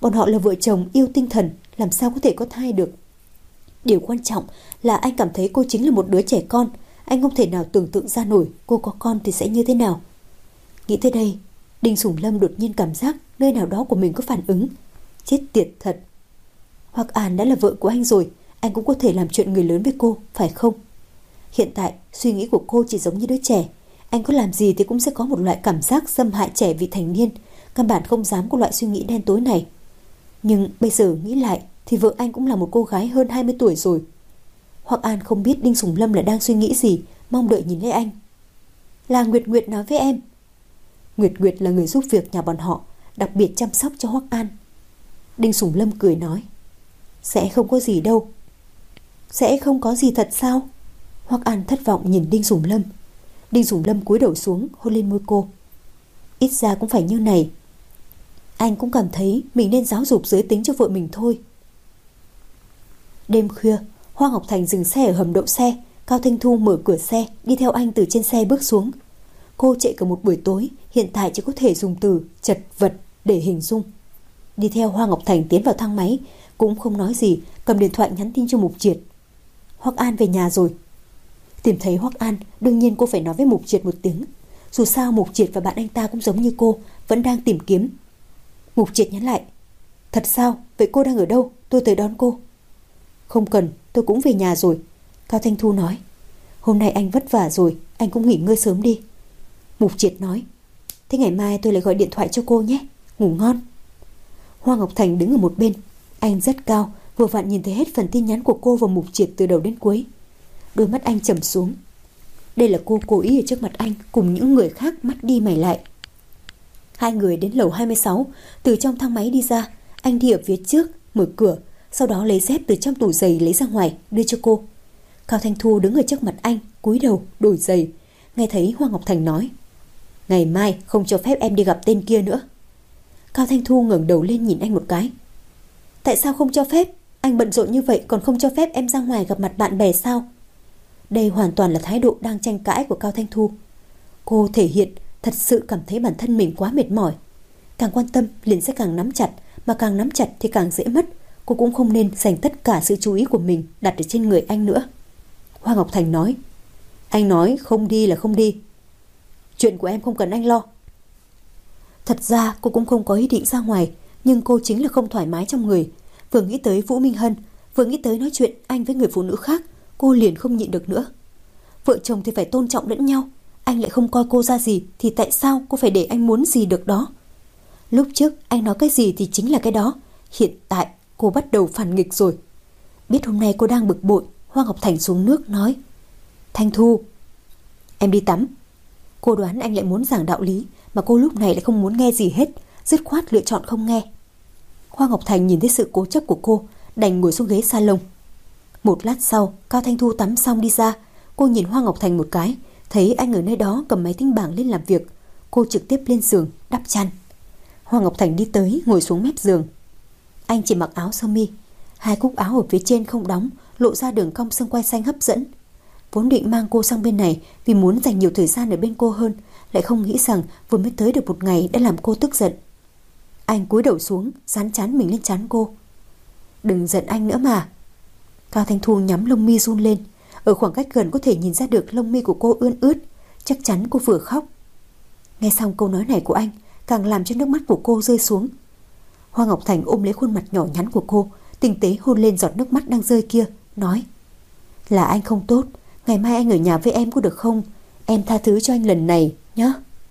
Bọn họ là vợ chồng yêu tinh thần, làm sao có thể có thai được. Điều quan trọng là anh cảm thấy cô chính là một đứa trẻ con. Anh không thể nào tưởng tượng ra nổi cô có con thì sẽ như thế nào. Nghĩ tới đây, Đinh Sủng Lâm đột nhiên cảm giác nơi nào đó của mình có phản ứng. Chết tiệt thật. Hoắc An đã là vợ của anh rồi, anh cũng có thể làm chuyện người lớn với cô, phải không? Hiện tại, suy nghĩ của cô chỉ giống như đứa trẻ. Anh có làm gì thì cũng sẽ có một loại cảm giác xâm hại trẻ vị thành niên. Căn bản không dám có loại suy nghĩ đen tối này. Nhưng bây giờ nghĩ lại thì vợ anh cũng là một cô gái hơn hai mươi tuổi rồi. Hoắc An không biết Đinh Sủng Lâm là đang suy nghĩ gì, mong đợi nhìn lấy anh. Là Nguyệt Nguyệt nói với em. Nguyệt Nguyệt là người giúp việc nhà bọn họ, đặc biệt chăm sóc cho Hoắc An. Đinh Sủng Lâm cười nói. Sẽ không có gì đâu. Sẽ không có gì thật sao? Hoắc An thất vọng nhìn Đinh Sủng Lâm. Đinh Sủng Lâm cúi đầu xuống hôn lên môi cô. Ít ra cũng phải như này. Anh cũng cảm thấy mình nên giáo dục giới tính cho vợ mình thôi. Đêm khuya, Hoa Ngọc Thành dừng xe ở hầm đậu xe. Cao Thanh Thu mở cửa xe, đi theo anh từ trên xe bước xuống. Cô chạy cả một buổi tối, hiện tại chỉ có thể dùng từ chật vật để hình dung. Đi theo Hoa Ngọc Thành tiến vào thang máy, cũng không nói gì, cầm điện thoại nhắn tin cho Mục Triệt. Hoắc An về nhà rồi. Tìm thấy Hoắc An, đương nhiên cô phải nói với Mục Triệt một tiếng. Dù sao Mục Triệt và bạn anh ta cũng giống như cô, vẫn đang tìm kiếm. Mục Triệt nhắn lại. Thật sao? Vậy cô đang ở đâu? Tôi tới đón cô. Không cần, tôi cũng về nhà rồi. Cao Thanh Thu nói. Hôm nay anh vất vả rồi, anh cũng nghỉ ngơi sớm đi. Mục Triệt nói. Thế ngày mai tôi lại gọi điện thoại cho cô nhé. Ngủ ngon. Hoa Ngọc Thành đứng ở một bên. Anh rất cao, vừa vặn nhìn thấy hết phần tin nhắn của cô và Mục Triệt từ đầu đến cuối. Đôi mắt anh trầm xuống. Đây là cô cố ý ở trước mặt anh, cùng những người khác mắt đi mày lại. Hai người đến lầu hai mươi sáu, từ trong thang máy đi ra. Anh đi ở phía trước, mở cửa, sau đó lấy dép từ trong tủ giày lấy ra ngoài, đưa cho cô. Cao Thanh Thu đứng ở trước mặt anh, cúi đầu, đổi giày. Nghe thấy Hoa Ngọc Thành nói. Ngày mai không cho phép em đi gặp tên kia nữa. Cao Thanh Thu ngẩng đầu lên nhìn anh một cái. Tại sao không cho phép? Anh bận rộn như vậy còn không cho phép em ra ngoài gặp mặt bạn bè sao? Đây hoàn toàn là thái độ đang tranh cãi của Cao Thanh Thu. Cô thể hiện thật sự cảm thấy bản thân mình quá mệt mỏi. Càng quan tâm liền sẽ càng nắm chặt, mà càng nắm chặt thì càng dễ mất. Cô cũng không nên dành tất cả sự chú ý của mình đặt ở trên người anh nữa. Hoa Ngọc Thành nói. Anh nói không đi là không đi. Chuyện của em không cần anh lo. Thật ra cô cũng không có ý định ra ngoài, nhưng cô chính là không thoải mái trong người. Vừa nghĩ tới Vũ Minh Hân, vừa nghĩ tới nói chuyện anh với người phụ nữ khác, cô liền không nhịn được nữa. Vợ chồng thì phải tôn trọng lẫn nhau. Anh lại không coi cô ra gì, thì tại sao cô phải để anh muốn gì được đó? Lúc trước anh nói cái gì thì chính là cái đó. Hiện tại cô bắt đầu phản nghịch rồi. Biết hôm nay cô đang bực bội, Hoa Ngọc Thành xuống nước nói. Thanh Thu, em đi tắm. Cô đoán anh lại muốn giảng đạo lý, mà cô lúc này lại không muốn nghe gì hết, dứt khoát lựa chọn không nghe. Hoa Ngọc Thành nhìn thấy sự cố chấp của cô, đành ngồi xuống ghế salon. Một lát sau, Cao Thanh Thu tắm xong đi ra. Cô nhìn Hoa Ngọc Thành một cái, thấy anh ở nơi đó cầm máy tính bảng lên làm việc. Cô trực tiếp lên giường đắp chăn. Hoa Ngọc Thành đi tới ngồi xuống mép giường. Anh chỉ mặc áo sơ mi, hai cúc áo ở phía trên không đóng, lộ ra đường cong xương quai xanh hấp dẫn. Vốn định mang cô sang bên này vì muốn dành nhiều thời gian ở bên cô hơn, lại không nghĩ rằng vừa mới tới được một ngày đã làm cô tức giận. Anh cúi đầu xuống, dán trán mình lên trán cô. Đừng giận anh nữa mà. Cao Thanh Thu nhắm lông mi run lên. Ở khoảng cách gần có thể nhìn ra được lông mi của cô ươn ướt. Chắc chắn cô vừa khóc. Nghe xong câu nói này của anh, càng làm cho nước mắt của cô rơi xuống. Hoa Ngọc Thành ôm lấy khuôn mặt nhỏ nhắn của cô, tinh tế hôn lên giọt nước mắt đang rơi kia, nói. Là anh không tốt, ngày mai anh ở nhà với em có được không? Em tha thứ cho anh lần này nhé.